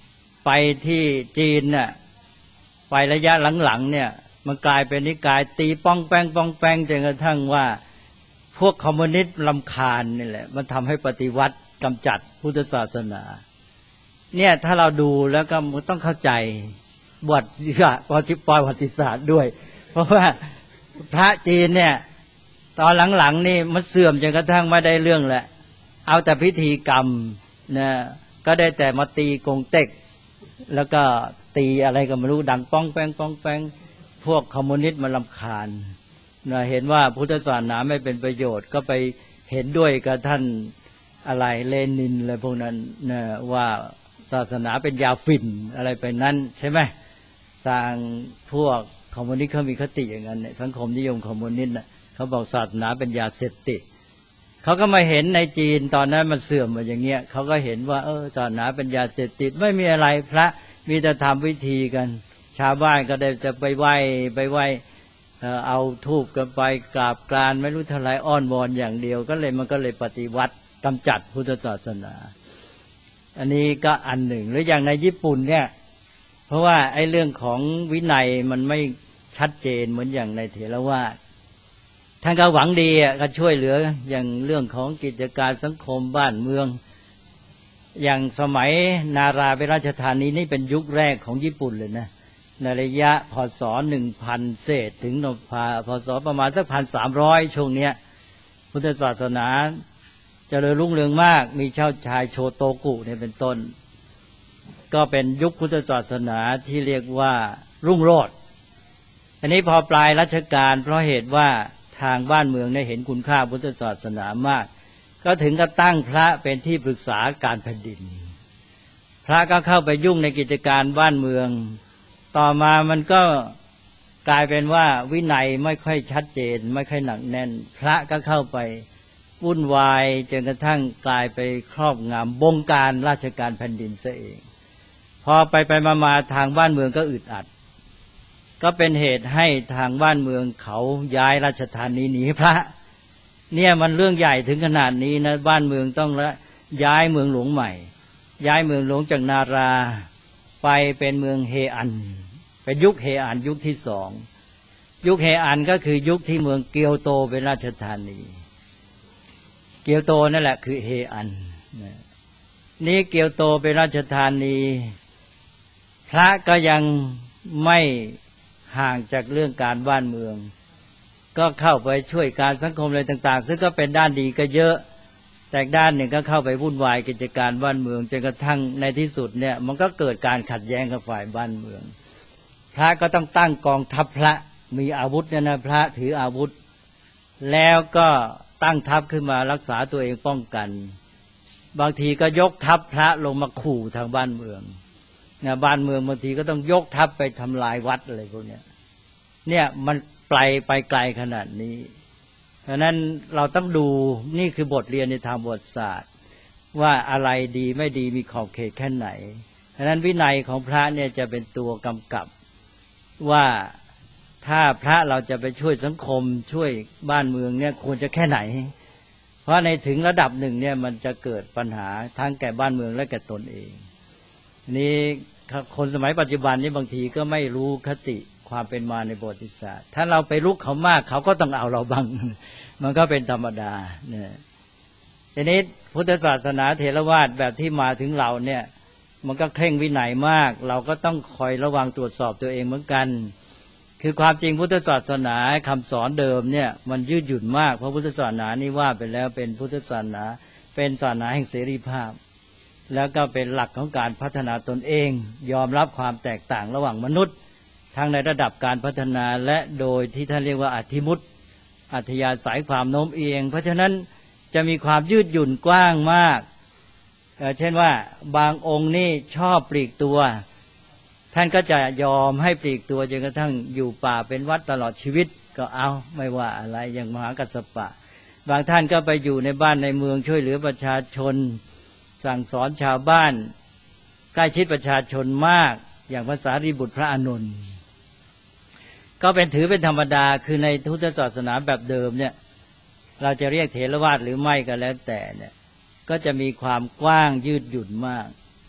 S3: ไปที่จีนน่ะไประยะหลังๆเนี่ยมันกลายเป็นนิกายตีป้องแป้งป้องแป้งจนกระทั่งว่าพวกคอมมิวนิสต์รำคาญนี่แหละมันทำให้ปฏิวัติกำจัดพุทธศาสนาเนี่ยถ้าเราดูแล้วก็มันต้องเข้าใจบทประวัติศาสตร์ด้วยเพราะว่าพระจีนเนี่ยตอนหลังๆนี่มันเสื่อมจนกระทั่งไม่ได้เรื่องแหละเอาแต่พิธีกรรมนะก็ได้แต่มาตีกงเต็กแล้วก็ตีอะไรก็ไม่รู้ดังป้องแป้งป้องแป้งพวกคอมมิวนิสต์มารำคาญนะเห็นว่าพุทธศาสนาไม่เป็นประโยชน์ก็ไปเห็นด้วยกับท่านอะไรเลนินอะไรพวกนั้นนะว่าศาสนาเป็นยาฝิ่นอะไรไปนั้นใช่ไหมสร้างพวกคอมมิวนิสต์เขามีคติอย่างนั้นเนี่ยสังคมนิยมคอมมิวนิสต์นะเขาบอกศาสนาเป็นยาเสพติดเขาก็มาเห็นในจีนตอนนั้นมันเสื่อมมาอย่างเงี้ยเขาก็เห็นว่าเออศาสนาเป็นยาเสพติดไม่มีอะไรพระมีแต่ทำวิธีกันชาวบ้านก็ได้จะไปไหว้ไปไหว้เอาธูปกันไปกราบกรานไม่รู้เท่าไรอ้อนวอนอย่างเดียวก็เลยมันก็เลยปฏิวัติกำจัดพุทธศาสนาอันนี้ก็อันหนึ่งหรืออย่างในญี่ปุ่นเนี่ยเพราะว่าไอ้เรื่องของวินัยมันไม่ชัดเจนเหมือนอย่างในเถรวาทท่านก็หวังดีก็ช่วยเหลืออย่างเรื่องของกิจการสังคมบ้านเมืองอย่างสมัยนาราเป็นราชธานีนี่เป็นยุคแรกของญี่ปุ่นเลยนะในระยะพศหนึ่งพันเศษถึงพศประมาณสักพันสามร้อยช่วงเนี้ยพุทธศาสนาเจริญรุ่งเรืองมากมีเจ้าชายโชโตกุเนี่ยเป็นต้นก็เป็นยุคพุทธศาสนาที่เรียกว่ารุ่งโรจน์อันนี้พอปลายรัชกาลเพราะเหตุว่าทางบ้านเมืองได้เห็นคุณค่าพุทธศาสนามากก็ถึงกับตั้งพระเป็นที่ปรึกษาการแผ่นดินพระก็เข้าไปยุ่งในกิจการบ้านเมืองต่อมามันก็กลายเป็นว่าวินัยไม่ค่อยชัดเจนไม่ค่อยหนักแน่นพระก็เข้าไปวุ่นวายจนกระทั่งกลายไปครอบงำบงการราชการแผ่นดินซะเองพอไปไปมาๆทางบ้านเมืองก็อึดอัดก็เป็นเหตุให้ทางบ้านเมืองเขาย้ายราชธานีหนีพระเนี่ยมันเรื่องใหญ่ถึงขนาดนี้นะบ้านเมืองต้องละย้ายเมืองหลวงใหม่ย้ายเมืองหลวงจากนาราไปเป็นเมืองเฮอันเป็นยุคเฮอันยุคที่สองยุคเฮอันก็คือยุคที่เมืองเกียวโตเป็นราชธานีเกียวโตนั่นแหละคือเฮอันนี่เกียวโตเป็นราชธานีพระก็ยังไม่ห่างจากเรื่องการบ้านเมืองก็เข้าไปช่วยการสังคมอะไรต่างๆซึ่งก็เป็นด้านดีก็เยอะแต่ด้านหนึ่งก็เข้าไปวุ่นวายกิจการบ้านเมืองจนกระทั่งในที่สุดเนี่ยมันก็เกิดการขัดแย้งกับฝ่ายบ้านเมืองพระก็ต้องตั้งกองทัพพระมีอาวุธเนี่ยนะพระถืออาวุธแล้วก็ตั้งทัพขึ้นมารักษาตัวเองป้องกันบางทีก็ยกทัพพระลงมาขู่ทางบ้านเมืองนะบ้านเมืองบางทีก็ต้องยกทัพไปทำลายวัดอะไรพวกเนี้ยเนี่ยมันไกลไปไกลขนาดนี้เพราะนั้นเราต้องดูนี่คือบทเรียนในทางประวัติศาสตร์ว่าอะไรดีไม่ดีมีขอบเขตแค่ไหนเพราะนั้นวินัยของพระเนี่ยจะเป็นตัวกำกับว่าถ้าพระเราจะไปช่วยสังคมช่วยบ้านเมืองเนี่ยควรจะแค่ไหนเพราะในถึงระดับหนึ่งเนี่ยมันจะเกิดปัญหาทั้งแก่บ้านเมืองและแก่ตนเองนี่คนสมัยปัจจุบันนี้บางทีก็ไม่รู้คติความเป็นมาในประวัติศาสตร์ถ้าเราไปลุกเขามากเขาก็ต้องเอาเราบ้างมันก็เป็นธรรมดาเนี่ยทีนี้พุทธศาสนาเถรวาทแบบที่มาถึงเราเนี่ยมันก็เคร่งวินัยมากเราก็ต้องคอยระวังตรวจสอบตัวเองเหมือนกันคือความจริงพุทธศาสนาคำสอนเดิมเนี่ยมันยืดหยุ่นมากเพราะพุทธศาสนานี่ว่าไปแล้วเป็นพุทธศาสนาเป็นศาสนาแห่งเสรีภาพแล้วก็เป็นหลักของการพัฒนาตนเองยอมรับความแตกต่างระหว่างมนุษย์ทั้งในระดับการพัฒนาและโดยที่ท่านเรียกว่าอธิมุตอัธยาศัยความโน้มเอียงเพราะฉะนั้นจะมีความยืดหยุ่นกว้างมากเช่นว่าบางองค์นี่ชอบปลีกตัวท่านก็จะยอมให้ปลีกตัวจนกระทั่งอยู่ป่าเป็นวัดตลอดชีวิตก็เอาไม่ว่าอะไรอย่างมหากัสสปะบางท่านก็ไปอยู่ในบ้านในเมืองช่วยเหลือประชาชนสั่งสอนชาวบ้านใกล้ชิดประชาชนมากอย่างพระสารีบุตรพระอานนท์ก็เป็นถือเป็นธรรมดาคือในพุทธศาสนาแบบเดิมเนี่ยเราจะเรียกเถรวาทหรือไม่ก็แล้วแต่เนี่ยก็จะมีความกว้างยืดหยุ่นมาก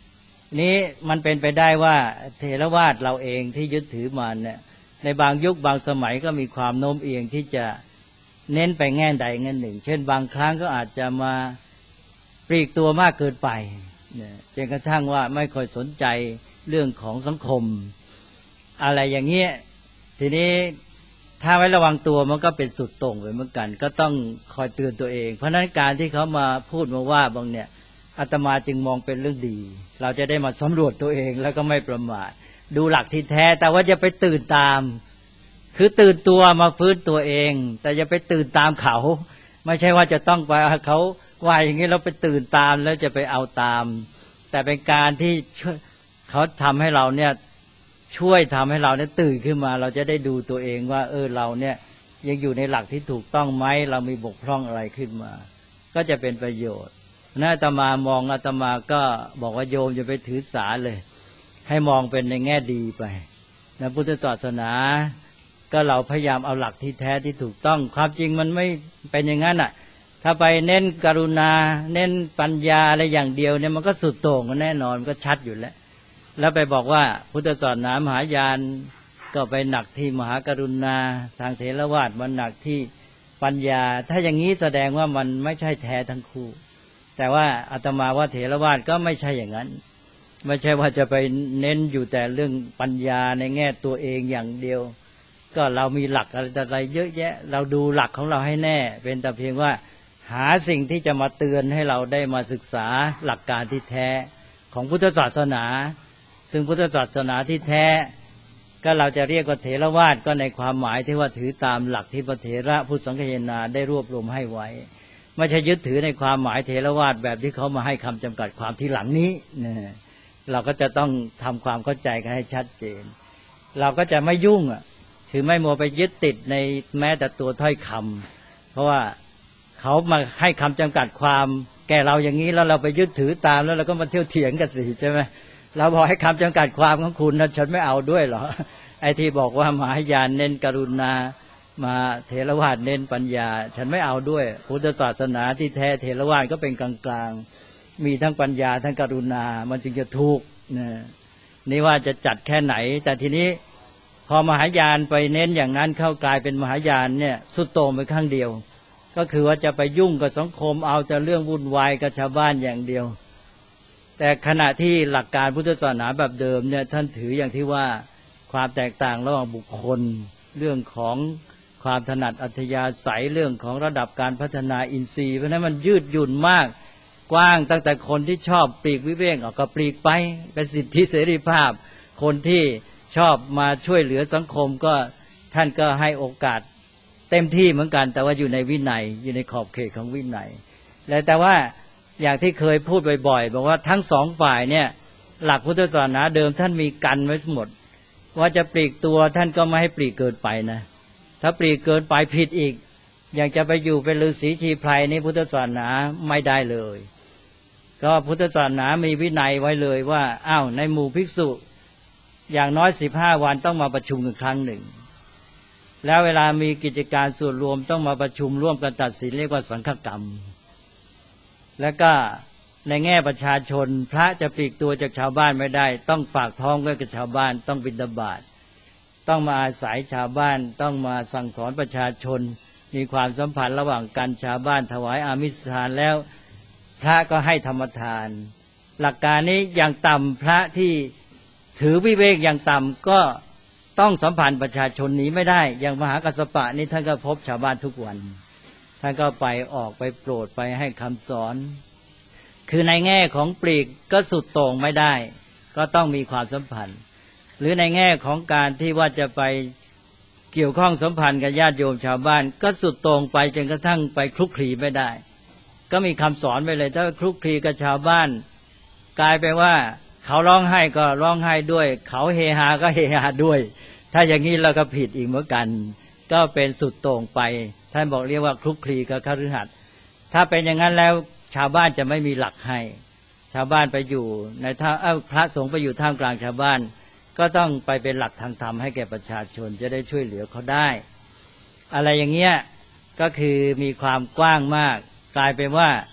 S3: นี้มันเป็นไปได้ว่าเถรวาทเราเองที่ยึดถือมาเนี่ยในบางยุคบางสมัยก็มีความโน้มเอียงที่จะเน้นไปแง่ใดแง่หนึ่งเช่นบางครั้งก็อาจจะมาปลีกตัวมากเกินไปเนี่ยจนกระทั่งว่าไม่ค่อยสนใจเรื่องของสังคมอะไรอย่างเงี้ยทีนี้ถ้าไม่ระวังตัวมันก็เป็นสุดโต่งไปเหมือนกันก็ต้องคอยเตือนตัวเองเพราะฉะนั้นการที่เขามาพูดมาว่าบางเนี่ยอาตมาจึงมองเป็นเรื่องดีเราจะได้มาสำรวจตัวเองแล้วก็ไม่ประมาทดูหลักที่แท้แต่ว่าจะไปตื่นตามคือตื่นตัวมาฟื้นตัวเองแต่อย่าไปตื่นตามเขาไม่ใช่ว่าจะต้องไปเขาว่าอย่างนี้เราไปตื่นตามแล้วจะไปเอาตามแต่เป็นการที่เขาทำให้เราเนี่ยช่วยทำให้เราเนี่ยตื่นขึ้นมาเราจะได้ดูตัวเองว่าเออเราเนี่ยยังอยู่ในหลักที่ถูกต้องไหมเรามีบกพร่องอะไรขึ้นมาก็จะเป็นประโยชน์นะอาตมามองอาตมาก็บอกว่าโยมจะไปถือสาเลยให้มองเป็นในแง่ดีไปนะพุทธศาสนาก็เราพยายามเอาหลักที่แท้ที่ถูกต้องความจริงมันไม่เป็นอย่างนั้นอ่ะถ้าไปเน้นกรุณาเน้นปัญญาอะไรอย่างเดียวเนี่ยมันก็สุดโต่งกันแน่นอนมันก็ชัดอยู่แล้วแล้วไปบอกว่าพุทธศาสนามหายานก็ไปหนักที่มหากรุณาทางเถรวาทมันหนักที่ปัญญาถ้าอย่างนี้แสดงว่ามันไม่ใช่แท้ทั้งคู่แต่ว่าอาตมาว่าเถรวาทก็ไม่ใช่อย่างนั้นไม่ใช่ว่าจะไปเน้นอยู่แต่เรื่องปัญญาในแง่ตัวเองอย่างเดียวก็เรามีหลักอะไรอะไรเยอะแยะเราดูหลักของเราให้แน่เป็นแต่เพียงว่าหาสิ่งที่จะมาเตือนให้เราได้มาศึกษาหลักการที่แท้ของพุทธศาสนาซึ่งพุทธศาสนาที่แท้ก็เราจะเรียกว่าเถรวาทก็ในความหมายที่ว่าถือตามหลักที่พระเถระพุทธสังฆเยนาได้รวบรวมให้ไว้ไม่ใช่ยึดถือในความหมายเถรวาทแบบที่เขามาให้คำจำกัดความที่หลังนี้เนี่ยเราก็จะต้องทำความเข้าใจกันให้ชัดเจนเราก็จะไม่ยุ่งอ่ะคือไม่มัวไปยึดติดในแม้แต่ตัวถ้อยคำเพราะว่าเขามาให้คำจำกัดความแก่เราอย่างนี้แล้วเราไปยึดถือตามแล้วเราก็มาเที่ยวเถียงกันสิใช่ไหมเราบอกให้คำจำกัดความของคุณนะฉันไม่เอาด้วยหรอไอ้ที่บอกว่ามหายานเน้นกรุณามาเถรวาทเน้นปัญญาฉันไม่เอาด้วยพุทธศาสนาที่แท้เถรวาทก็เป็นกลางๆมีทั้งปัญญาทั้งกรุณามันจึงจะถูกนะนี่ว่าจะจัดแค่ไหนแต่ทีนี้พอมหายานไปเน้นอย่างนั้นเข้ากลายเป็นมหายานเนี่ยสุดโต่งไปข้างเดียวก็คือว่าจะไปยุ่งกับสังคมเอาแต่เรื่องวุ่นวายกับชาวบ้านอย่างเดียวแต่ขณะที่หลักการพุทธศาสนาแบบเดิมเนี่ยท่านถืออย่างที่ว่าความแตกต่างระหว่างบุคคลเรื่องของความถนัดอัธยาศัยเรื่องของระดับการพัฒนาอินทรีย์เพราะนั้นมันยืดหยุ่นมากกว้างตั้งแต่คนที่ชอบปลีกวิเวกออกก็ปลีกไปเป็นสิทธิเสรีภาพคนที่ชอบมาช่วยเหลือสังคมก็ท่านก็ให้โอกาสเต็มที่เหมือนกันแต่ว่าอยู่ในวินัยอยู่ในขอบเขตของวินัยและแต่ว่าอย่างที่เคยพูดบ่อยๆบอกว่าทั้งสองฝ่ายเนี่ยหลักพุทธศาสนาเดิมท่านมีกันไว้หมดว่าจะปลีกตัวท่านก็ไม่ให้ปลีกเกินไปนะถ้าปลีกเกินไปผิดอีกอยากจะไปอยู่เป็นฤาษีชีไพรในพุทธศาสนาไม่ได้เลยก็พุทธศาสนามีวินัยไว้เลยว่าอ้าวในหมู่ภิกษุอย่างน้อยสิบห้าวันต้องมาประชุมกันครั้งหนึ่งแล้วเวลามีกิจการส่วนรวมต้องมาประชุมร่วมกันตัดสินเรียกว่าสังฆกรรมแล้วก็ในแง่ประชาชนพระจะปลีกตัวจากชาวบ้านไม่ได้ต้องฝากท้องไว้กับชาวบ้านต้องบิณฑบาตต้องมาอาศัยชาวบ้านต้องมาสั่งสอนประชาชนมีความสัมพันธ์ระหว่างกันชาวบ้านถวายอามิสทานแล้วพระก็ให้ธรรมทานหลักการนี้อย่างต่ำพระที่ถือวิเวกอย่างต่ำก็ต้องสัมพันธ์ประชาชนนี้ไม่ได้อย่างมหากัสสปะนี่ท่านก็พบชาวบ้านทุกวันท่านก็ไปออกไปโปรดไปให้คำสอนคือในแง่ของปลีกก็สุดโต่งไม่ได้ก็ต้องมีความสัมพันธ์หรือในแง่ของการที่ว่าจะไปเกี่ยวข้องสัมพันธ์กับญาติโยมชาวบ้านก็สุดโต่งไปจนกระทั่งไปคลุกคลีไม่ได้ก็มีคำสอนไปเลยถ้าคลุกคลีกับชาวบ้านกลายไปว่าเขาร้องไห้ก็ร้องไห้ด้วยเขาเฮฮาก็เฮฮาด้วยถ้าอย่างนี้เราก็ผิดอีกเหมือนกันก็เป็นสุดโต่งไปท่านบอกเรียกว่าคลุกคลีกับคฤหัสถ์ถ้าเป็นอย่างนั้นแล้วชาวบ้านจะไม่มีหลักให้ชาวบ้านไปอยู่ในท่าเอ้าพระสงฆ์ไปอยู่ท่ามกลางชาวบ้านก็ต้องไปเป็นหลักทางธรรมให้แก่ประชาชนจะได้ช่วยเหลือเขาได้อะไรอย่างเงี้ยก็คือมีความกว้างมากกลายเป็นว่า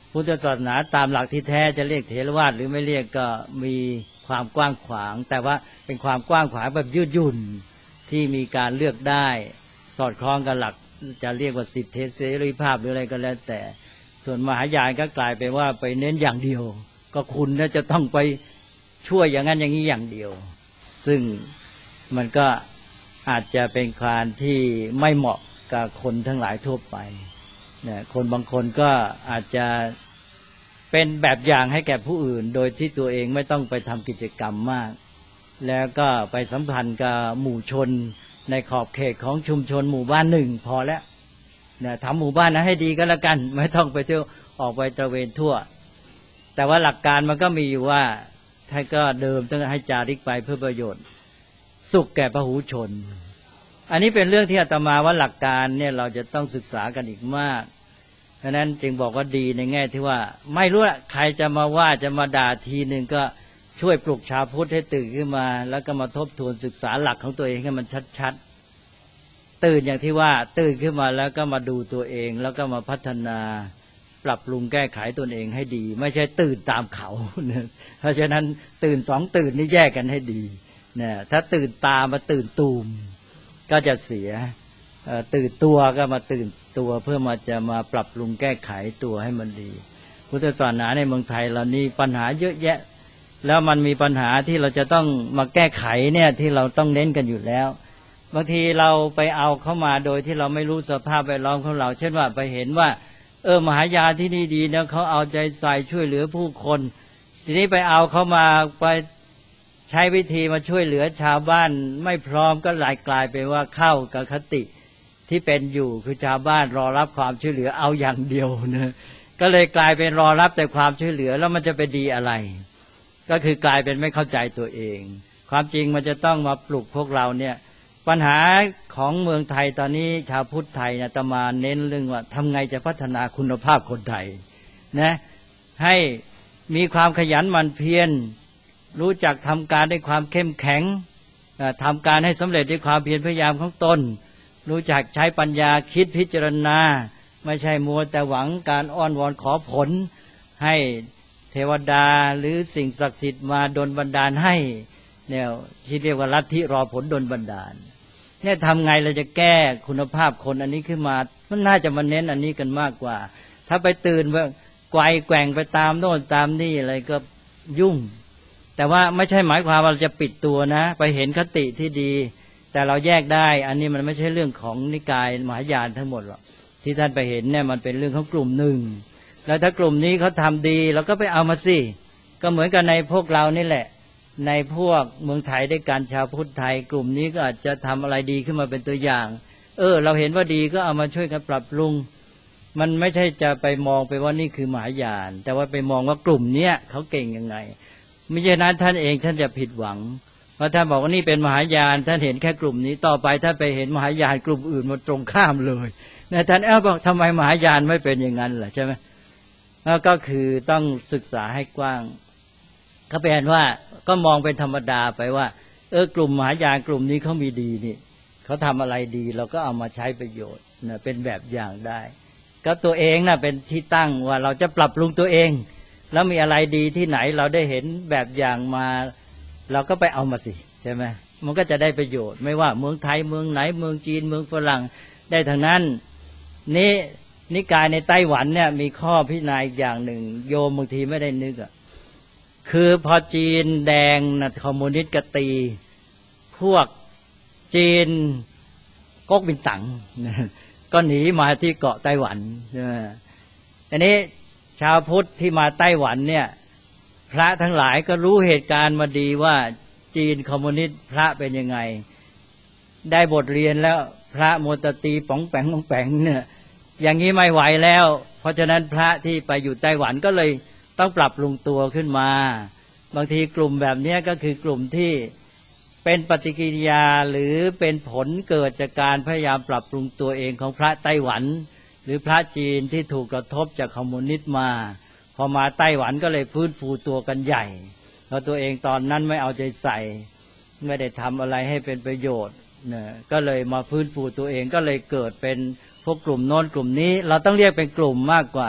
S3: พุทธศาสนาตามหลักที่แท้จะเรียกเถรวาทหรือไม่เรียกก็มีความกว้างขวางแต่ว่าเป็นความกว้างขวางแบบยืดหยุ่นที่มีการเลือกได้สอดคล้องกับหลักจะเรียกว่าสิทธิเสรีภาพหรืออะไรก็แล้วแต่ส่วนมหายานก็กลายเป็นว่าไปเน้นอย่างเดียวก็คุณน่าจะต้องไปช่วยอย่างนั้นอย่างนี้อย่างเดียวซึ่งมันก็อาจจะเป็นการที่ไม่เหมาะกับคนทั้งหลายทั่วไปเนี่ยคนบางคนก็อาจจะเป็นแบบอย่างให้แก่ผู้อื่นโดยที่ตัวเองไม่ต้องไปทำกิจกรรมมากแล้วก็ไปสัมพันธ์กับหมู่ชนในขอบเขตของชุมชนหมู่บ้านหนึ่งพอแล้วเนี่ยทำหมู่บ้านนั้นให้ดีก็แล้วกันไม่ต้องไปเที่ยวออกไปตระเวนทั่วแต่ว่าหลักการมันก็มีอยู่ว่าท่านก็เดิมต้องให้จาริกไปเพื่อประโยชน์สุขแก่พหูชนอันนี้เป็นเรื่องที่อาตมาว่าหลักการเนี่ยเราจะต้องศึกษากันอีกมากเพราะนั้นจึงบอกว่าดีในแง่ที่ว่าไม่รู้ละใครจะมาว่าจะมาด่าทีหนึ่งก็ช่วยปลุกชาวพุทธให้ตื่นขึ้นมาแล้วก็มาทบทวนศึกษาหลักของตัวเองให้มันชัดๆตื่นอย่างที่ว่าตื่นขึ้นมาแล้วก็มาดูตัวเองแล้วก็มาพัฒนาปรับปรุงแก้ไขตนเองให้ดีไม่ใช่ตื่นตามเขาเพราะฉะนั้นตื่นสองตื่นนี่แยกกันให้ดีเนี่ยถ้าตื่นตามมาตื่นตูมก็จะเสียตื่นตัวก็มาตื่นตัวเพื่อมาจะมาปรับปรุงแก้ไขตัวให้มันดีพุทธศาสนาในเมืองไทยเรานี่ปัญหาเยอะแยะแล้วมันมีปัญหาที่เราจะต้องมาแก้ไขเนี่ยที่เราต้องเน้นกันอยู่แล้วบางทีเราไปเอาเข้ามาโดยที่เราไม่รู้สภาพแวดล้อมของเราเช่นว่าไปเห็นว่าเออมหายานที่นี่ดีนะเขาเอาใจใส่ช่วยเหลือผู้คนทีนี้ไปเอาเข้ามาไปใช้วิธีมาช่วยเหลือชาวบ้านไม่พร้อมก็หลายกลายเป็นว่าเข้ากับคติที่เป็นอยู่คือชาวบ้านรอรับความช่วยเหลือเอาอย่างเดียวนะก็เลยกลายเป็นรอรับแต่ความช่วยเหลือแล้วมันจะไปดีอะไรก็คือกลายเป็นไม่เข้าใจตัวเองความจริงมันจะต้องมาปลุกพวกเราเนี่ยปัญหาของเมืองไทยตอนนี้ชาวพุทธไทยนะตมาเน้นเรื่องว่าทำไงจะพัฒนาคุณภาพคนไทยนะให้มีความขยันหมั่นเพียรรู้จักทำการด้วยความเข้มแข็งทำการให้สำเร็จด้วยความเพียรพยายามของตนรู้จักใช้ปัญญาคิดพิจารณาไม่ใช่มัวแต่หวังการอ้อนวอนขอผลให้เทวดาหรือสิ่งศักดิ์สิทธิ์มาดลบันดาลให้เนี่ยที่เรียกว่าลัทธิรอผลดลบันดาลเนี่ยทำไงเราจะแก้คุณภาพคนอันนี้ขึ้นมามันน่าจะมาเน้นอันนี้กันมากกว่าถ้าไปตื่นว่าไกวแกว่งไปตามโน่นตามนี่อะไรก็ยุ่งแต่ว่าไม่ใช่หมายความว่าเราจะปิดตัวนะไปเห็นคติที่ดีแต่เราแยกได้อันนี้มันไม่ใช่เรื่องของนิกายมหายานทั้งหมดหรอกที่ท่านไปเห็นเนี่ยมันเป็นเรื่องของกลุ่มหนึ่งแล้วถ้ากลุ่มนี้เขาทำดีเราก็ไปเอามาสิก็เหมือนกันในพวกเรานี่แหละในพวกเมืองไทยด้วยกันชาวพุทธไทยกลุ่มนี้ก็อาจจะทำอะไรดีขึ้นมาเป็นตัวอย่างเออเราเห็นว่าดีก็เอามาช่วยกันปรับปรุงมันไม่ใช่จะไปมองไปว่านี่คือมหายานแต่ว่าไปมองว่ากลุ่มเนี้ยเขาเก่งยังไงไม่ใช่นั้นท่านเองท่านจะผิดหวังเพราะท่านบอกว่านี่เป็นมหายานท่านเห็นแค่กลุ่มนี้ต่อไปท่านไปเห็นมหายานกลุ่มอื่นมาตรงข้ามเลยนะท่านเอ้าบอกทำไมมหายานไม่เป็นอย่างนั้นล่ะใช่ไหมแล้วก็คือต้องศึกษาให้กว้างเขาเป็นว่าก็มองเป็นธรรมดาไปว่าเออกลุ่มมหายานกลุ่มนี้เขามีดีนี่เขาทำอะไรดีเราก็เอามาใช้ประโยชน์นะเป็นแบบอย่างได้ก็ตัวเองนะเป็นที่ตั้งว่าเราจะปรับปรุงตัวเองแล้วมีอะไรดีที่ไหนเราได้เห็นแบบอย่างมาเราก็ไปเอามาสิใช่ไหมมันก็จะได้ประโยชน์ไม่ว่าเมืองไทยเมืองไหนเมืองจีนเมืองฝรั่งได้ทั้งนั้นนี่นิกายในไต้หวันเนี่ยมีข้อพิจารณาอีกอย่างหนึ่งโยมบางทีไม่ได้นึกอ่ะคือพอจีนแดงนะคอมมิวนิสต์กตีพวกจีนก๊กมินตั๋งก็หนีมาที่เกาะไต้หวันใช่ไหมอันนี้ชาวพุทธที่มาไต้หวันเนี่ยพระทั้งหลายก็รู้เหตุการณ์มาดีว่าจีนคอมมิวนิสต์พระเป็นยังไงได้บทเรียนแล้วพระโมตตีป๋องแปงป๋องแปงเนี่ยอย่างนี้ไม่ไหวแล้วเพราะฉะนั้นพระที่ไปอยู่ไต้หวันก็เลยต้องปรับปรุงตัวขึ้นมาบางทีกลุ่มแบบนี้ก็คือกลุ่มที่เป็นปฏิกิริยาหรือเป็นผลเกิดจากการพยายามปรับปรุงตัวเองของพระไต้หวันหรือพระจีนที่ถูกกระทบจากคอมมิวนิสต์มาพอมาไต้หวันก็เลยฟื้นฟูตัวกันใหญ่เพราะตัวเองตอนนั้นไม่เอาใจใส่ไม่ได้ทำอะไรให้เป็นประโยชน์เนี่ยก็เลยมาฟื้นฟูตัวเองก็เลยเกิดเป็นพวกกลุ่มโน้นกลุ่มนี้เราต้องเรียกเป็นกลุ่มมากกว่า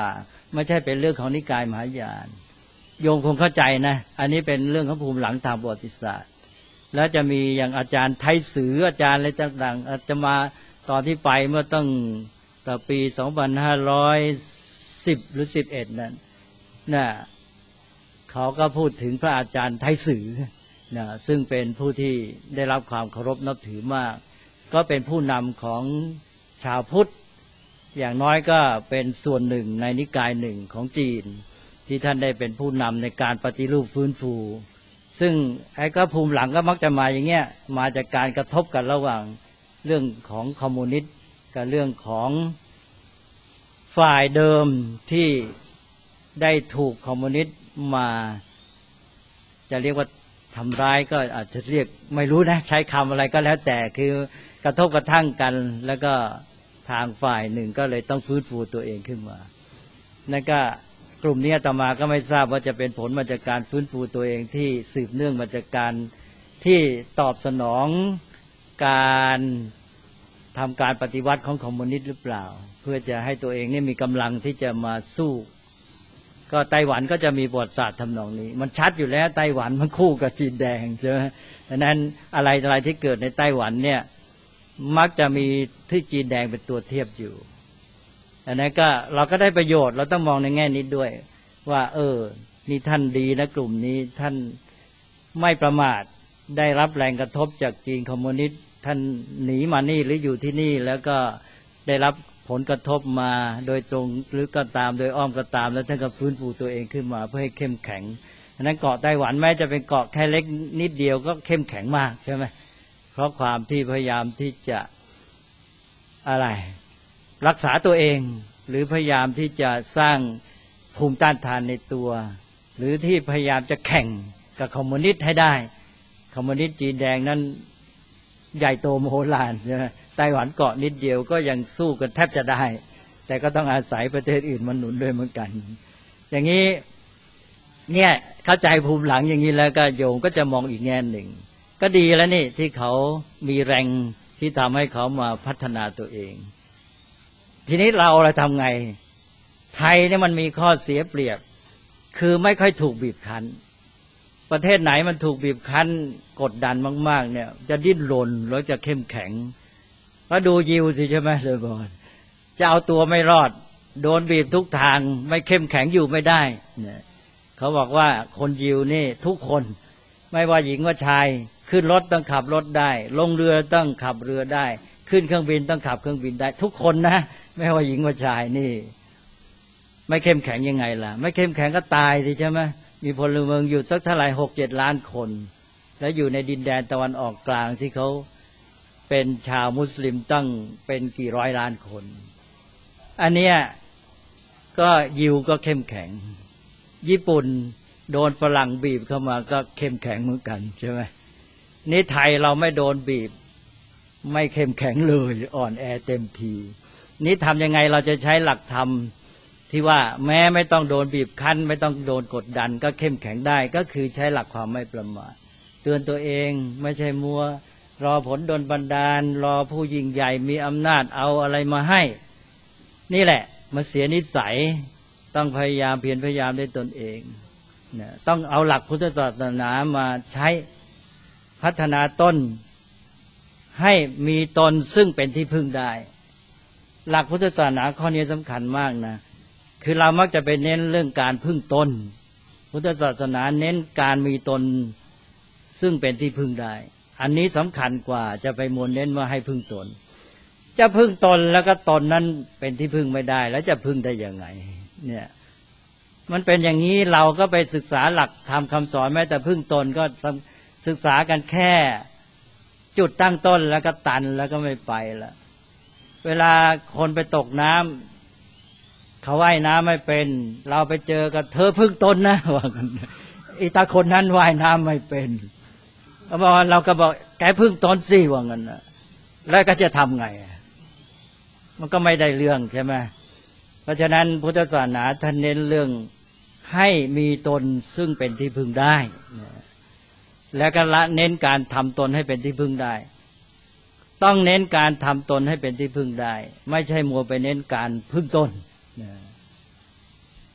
S3: ไม่ใช่เป็นเรื่องของนิกายมหายานโยมคงเข้าใจนะอันนี้เป็นเรื่องของภูมิหลังทางประวัติศาสตร์แล้วจะมีอย่างอาจารย์ไทยสืออาจารย์อะไรต่างๆอาจจะมาตอนที่ไปเมื่อตั้งแต่ปีสองพันห้าร้อยสิบหรือสิบเอ็ดนั้นน่ะเขาก็พูดถึงพระอาจารย์ไทยสือนะซึ่งเป็นผู้ที่ได้รับความเคารพนับถือมากก็เป็นผู้นำของชาวพุทธอย่างน้อยก็เป็นส่วนหนึ่งในนิกายหนึ่งของจีนที่ท่านได้เป็นผู้นำในการปฏิรูปฟื้นฟูซึ่งไอ้ก็ภูมิหลังก็มักจะมาอย่างเงี้ยมาจากการกระทบกันระหว่างเรื่องของคอมมิวนิสต์กับเรื่องของฝ่ายเดิมที่ได้ถูกคอมมิวนิสต์มาจะเรียกว่าทำร้ายก็อาจจะเรียกไม่รู้นะใช้คำอะไรก็แล้วแต่คือกระทบกระทั่งกันแล้วก็ทางฝ่ายหนึ่งก็เลยต้องฟื้นฟูตัวเองขึ้นมานั่นก็กลุ่มนี้อาตมาก็ไม่ทราบว่าจะเป็นผลมาจากการฟื้นฟูตัวเองที่สืบเนื่องมาจากการที่ตอบสนองการทำการปฏิวัติของคอมมิวนิสต์หรือเปล่าเพื่อจะให้ตัวเองนี่มีกำลังที่จะมาสู้ก็ไต้หวันก็จะมีประวัติศาสตร์ทำนองนี้มันชัดอยู่แล้วไต้หวันมันคู่กับจีนแดงใช่ไหมดังนั้นอะไรอะไรที่เกิดในไต้หวันเนี่ยมักจะมีที่จีนแดงเป็นตัวเทียบอยู่อันนั้นก็เราก็ได้ประโยชน์เราต้องมองในแง่นี้ด้วยว่าเออนี่ท่านดีนะกลุ่มนี้ท่านไม่ประมาทได้รับแรงกระทบจากจีนคอมมิวนิสต์ท่านหนีมานี่หรืออยู่ที่นี่แล้วก็ได้รับผลกระทบมาโดยตรงหรือก็ตามโดยอ้อมก็ตามแล้วท่านก็ฟื้นฟูตัวเองขึ้นมาเพื่อให้เข้มแข็งอันนั้นเกาะไต้หวันแม้จะเป็นเกาะแค่เล็กนิดเดียวก็เข้มแข็งมากใช่ไหมเพราะความที่พยายามที่จะอะไรรักษาตัวเองหรือพยายามที่จะสร้างภูมิต้านทานในตัวหรือที่พยายามจะแข่งกับคอมมิวนิสต์ให้ได้คอมมิวนิสต์จีนแดงนั้นใหญ่โตมโหฬารใช่ไหมไต้หวันเกาะนิดเดียวก็ยังสู้กันแทบจะได้แต่ก็ต้องอาศัยประเทศอื่นมาหนุนด้วยเหมือนกันอย่างนี้เนี่ยเข้าใจภูมิหลังอย่างนี้แล้วก็โยมก็จะมองอีกแง่หนึ่งก็ดีแล้วนี่ที่เขามีแรงที่ทำให้เขามาพัฒนาตัวเองทีนี้เราอะไรทำไงไทยเนี่ยมันมีข้อเสียเปรียบคือไม่ค่อยถูกบีบคั้นประเทศไหนมันถูกบีบคั้นกดดันมากๆเนี่ยจะดิ้นรนแล้วจะเข้มแข็งก็ดูยิวสิใช่ไหมเลยบอกจะเอาตัวไม่รอดโดนบีบทุกทางไม่เข้มแข็งอยู่ไม่ได้เนี่ยเขาบอกว่าคนยิวนี่ทุกคนไม่ว่าหญิงว่าชายขึ้นรถต้องขับรถได้ลงเรือต้องขับเรือได้ขึ้นเครื่องบินต้องขับเครื่องบินได้ทุกคนนะไม่ว่าหญิงว่าชายนี่ไม่เข้มแข็งยังไงล่ะไม่เข้มแข็งก็ตายสิใช่ไหมมีพลเมืองอยู่สักเท่าไหร่หกเจ็ดล้านคนและอยู่ในดินแดนตะวันออกกลางที่เขาเป็นชาวมุสลิมตั้งเป็นกี่ร้อยล้านคนอันเนี้ยก็ยิวก็เข้มแข็งญี่ปุ่นโดนฝรั่งบีบเข้ามาก็เข้มแข็งเหมือนกันใช่ไหมนี่ไทยเราไม่โดนบีบไม่เข้มแข็งเลยอ่อนแอเต็มทีนี่ทำยังไงเราจะใช้หลักธรรมที่ว่าแม้ไม่ต้องโดนบีบคั้นไม่ต้องโดนกดดันก็เข้มแข็งได้ก็คือใช้หลักความไม่ประมาทเตือนตัวเองไม่ใช่มัวรอผลดลบันดาลรอผู้ยิ่งใหญ่มีอำนาจเอาอะไรมาให้นี่แหละมาเสียนิสัยต้องพยายามเพียรพยายามด้วยตนเองเนี่ยต้องเอาหลักพุทธศาสนามาใช้พัฒนาตนให้มีตนซึ่งเป็นที่พึ่งได้หลักพุทธศาสนาข้อนี้สำคัญมากนะคือเรามักจะไปเน้นเรื่องการพึ่งตนพุทธศาสนาเน้นการมีตนซึ่งเป็นที่พึ่งได้อันนี้สำคัญกว่าจะไปมัวเน้นว่าให้พึ่งตนจะพึ่งตนแล้วก็ตนนั้นเป็นที่พึ่งไม่ได้แล้วจะพึ่งได้ยังไงเนี่ยมันเป็นอย่างนี้เราก็ไปศึกษาหลักธรรมคำสอนแม้แต่พึ่งตนก็ศึกษากันแค่จุดตั้งต้นแล้วก็ตันแล้วก็ไม่ไปละเวลาคนไปตกน้ำเขาว่ายน้ำไม่เป็นเราไปเจอกับเธอพึ่งตนนะว่ากันอีตาคนนั้นว่ายน้ำไม่เป็นเราบอกเราก็บอกแกพึ่งตนสิว่างั้นนะแล้วก็จะทำไงมันก็ไม่ได้เรื่องใช่ไหมเพราะฉะนั้นพุทธศาสนาท่านเน้นเรื่องให้มีตนซึ่งเป็นที่พึ่งได้แล้วก็ละเน้นการทำตนให้เป็นที่พึ่งได้ต้องเน้นการทำตนให้เป็นที่พึ่งได้ไม่ใช่มัวไปเน้นการพึ่งตน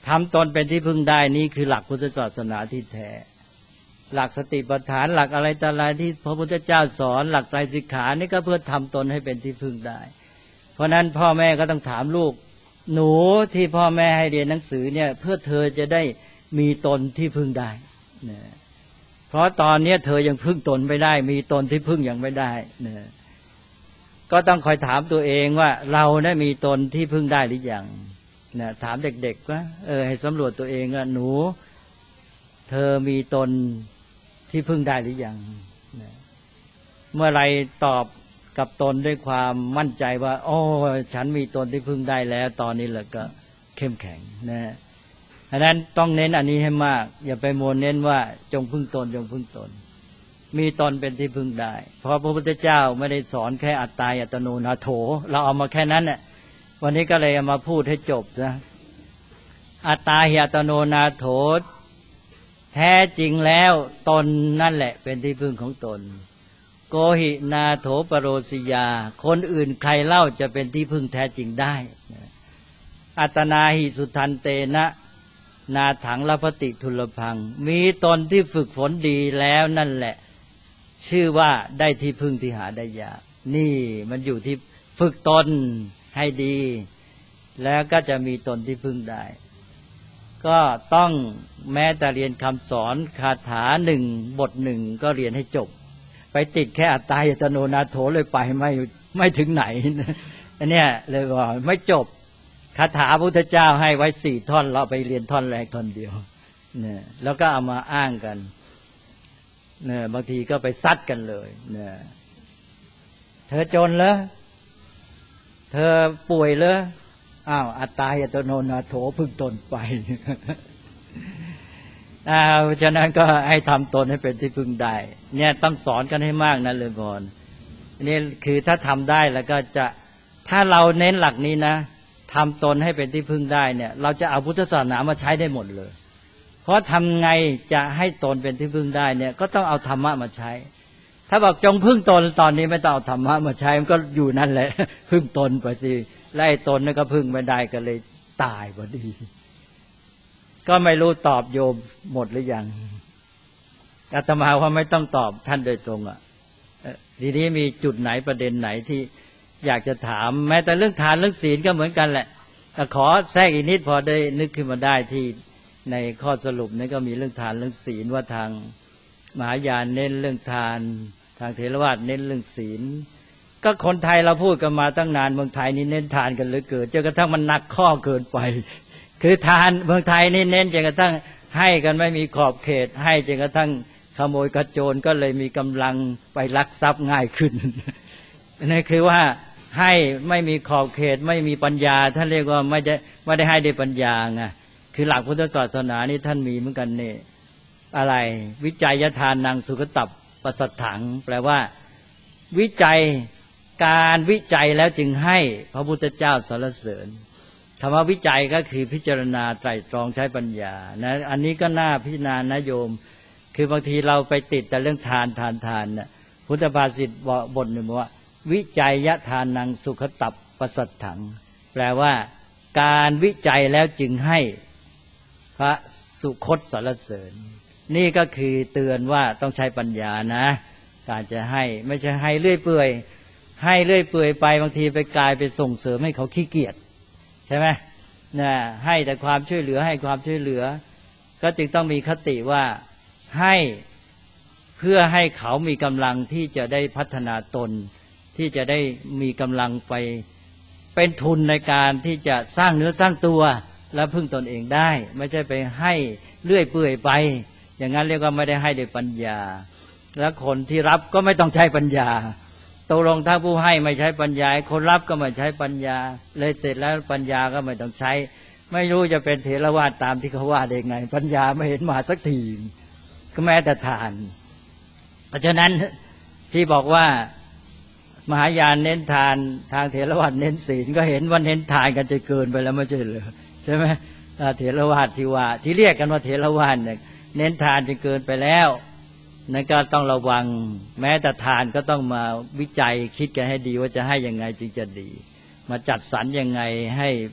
S3: ทำตนเป็นที่พึ่งได้นี่คือหลักพุทธศาสนาที่แท้หลักสติปัฏฐานหลักอะไรต่ออะไรที่พระพุทธเจ้าสอนหลักไตรสิกขานี่ก็เพื่อทำตนให้เป็นที่พึ่งได้เพราะนั้นพ่อแม่ก็ต้องถามลูกหนูที่พ่อแม่ให้เรียนหนังสือเนี่ยเพื่อเธอจะได้มีตนที่พึ่งได้นะเพราะตอนนี้เธอยังพึ่งตนไม่ได้มีตนที่พึ่งยังไม่ได้นะก็ต้องคอยถามตัวเองว่าเราได้มีตนที่พึ่งได้หรือยังนะถามเด็กๆว่าเออให้สำรวจตัวเองว่าหนูเธอมีตนที่พึ่งได้หรือยังนะเมื่อไรตอบกับตนด้วยความมั่นใจว่าโอ้ฉันมีตนที่พึ่งได้แล้วตอนนี้แหละก็เข้มแข็งนะดังนั้นต้องเน้นอันนี้ให้มากอย่าไปมัวเน้นว่าจงพึ่งตนจงพึ่งตนมีตนเป็นที่พึ่งได้เพราะพระพุทธเจ้าไม่ได้สอนแค่อัตตาอัตโนนาโถเราเอามาแค่นั้นน่ะวันนี้ก็เลยเอามาพูดให้จบซะอัตตาอัตโนนาโถแท้จริงแล้วตนนั่นแหละเป็นที่พึ่งของตนโกหินาโถปโรสิยาคนอื่นใครเล่าจะเป็นที่พึ่งแท้จริงได้อัตนาหิสุทันเตนะนาถังลพติทุลพังมีตนที่ฝึกฝนดีแล้วนั่นแหละชื่อว่าได้ที่พึ่งที่หาได้ยากนี่มันอยู่ที่ฝึกตนให้ดีแล้วก็จะมีตนที่พึ่งได้ก็ต้องแม้แต่เรียนคำสอนคาถาหนึ่งบทหนึ่งก็เรียนให้จบไปติดแค่อัตตาอัตโนนาโถเลยไปไม่ไม่ถึงไหนอันเนี้ยเลยว่าไม่จบคาถาพระพุทธเจ้าให้ไว้สี่ท่อนเราไปเรียนท่อนแรกท่อนเดียวเนี่ยแล้วก็เอามาอ้างกันเนี่ยบางทีก็ไปซัดกันเลยเนี่ยเธอจนเหรอเธอป่วยเหรออ้าวอัตตาอัตโนนาโถพึ่งตนไปอ้าวฉะนั้นก็ให้ทำตนให้เป็นที่พึ่งได้เนี่ยต้องสอนกันให้มากนะเลยก่อนนี่คือถ้าทำได้แล้วก็จะถ้าเราเน้นหลักนี้นะทำตนให้เป็นที่พึ่งได้เนี่ยเราจะเอาพุทธศาสนามาใช้ได้หมดเลยเพราะทำไงจะให้ตนเป็นที่พึ่งได้เนี่ยก็ต้องเอาธรรมะมาใช้ถ้าบอกจงพึ่งตนตอนนี้ไม่ต้องเอาธรรมะมาใช้มันก็อยู่นั่นแหละพึ่งตนไปสิไล่ตนนั่นก็พึ่งไม่ได้ก็เลยตายพอดีก็ไม่รู้ตอบโยมหมดหรือยังอาตมาว่าไม่ต้องตอบท่านโดยตรงอ่ะทีนี้มีจุดไหนประเด็นไหนที่อยากจะถามแม้แต่เรื่องทานเรื่องศีลก็เหมือนกันแหละแต่ขอแทรกอีกนิดพอได้นึกขึ้นมาได้ที่ในข้อสรุปนี้ก็มีเรื่องทานเรื่องศีลว่าทางมหายานเน้นเรื่องทานทางเถรวาทเน้นเรื่องศีลก็คนไทยเราพูดกันมาตั้งนานเมืองไทยนี่เน้นทานกันเหลือเกินจนกระทั่งมันหนักข้อเกินไปคือทานเมืองไทยนี่เน้นจนกระทั่งให้กันไม่มีขอบเขตให้จนกระทั่งขโมยกระโจนก็เลยมีกำลังไปลักทรัพย์ง่ายขึ้นนี่คือว่าให้ไม่มีขอบเขตไม่มีปัญญาท่านเรียกว่าไม่ได้ไม่ได้ให้ด้วยปัญญาไงคือหลักพุทธศาสนานี่ท่านมีเหมือนกันนี่อะไรวิจัยทานนังสุขตับประสัทถังแปลว่าวิจัยการวิจัยแล้วจึงให้พระพุทธเจ้าสรรเสริญคำว่าวิจัยก็คือพิจารณาไตร่ตรองใช้ปัญญานะอันนี้ก็น่าพิจารณานะโยมคือบางทีเราไปติดแต่เรื่องทานทานทานน่ะพุทธภาษิตบทหนึ่งว่าวิจัยยทานังสุขตับประสัทถังแปลว่าการวิจัยแล้วจึงให้พระสุคตสรรเสริญนี่ก็คือเตือนว่าต้องใช้ปัญญานะการจะให้ไม่ใช่ให้เลื่อยเปื่อยให้เลื่อยเปื่อยไปบางทีไปกลายไปส่งเสริมให้เขาขี้เกียจใช่ไหมนะให้แต่ความช่วยเหลือให้ความช่วยเหลือก็จึงต้องมีคติว่าให้เพื่อให้เขามีกำลังที่จะได้พัฒนาตนที่จะได้มีกำลังไปเป็นทุนในการที่จะสร้างเนื้อสร้างตัวและพึ่งตนเองได้ไม่ใช่ไปให้เลื่อยเปื่อยไปอย่างนั้นเรียกว่าไม่ได้ให้ด้วยปัญญาและคนที่รับก็ไม่ต้องใช้ปัญญาตกลงถ้าผู้ให้ไม่ใช้ปัญญาคนรับก็ไม่ใช้ปัญญาเลยเสร็จแล้วปัญญาก็ไม่ต้องใช้ไม่รู้จะเป็นเถรวาทตามที่เขาว่าได้ไงปัญญาไม่เห็นมาสักทีก็แม้แต่ทานเพราะฉะนั้นที่บอกว่ามหายานเน้นทานทางเถรวาทเน้นศีลก็เห็นว่าเน้นทานกันจะเกินไปแล้วไม่ใช่เหรอใช่ไหมเถรวาทที่ว่าที่เรียกกันว่าเถรวาทเนี่ยเน้นทานจะเกินไปแล้วนั่นก็ต้องระวังแม้แต่ทานก็ต้องมาวิจัยคิดกันให้ดีว่าจะให้ยังไงจึงจะดีมาจัดสรรยังไงให้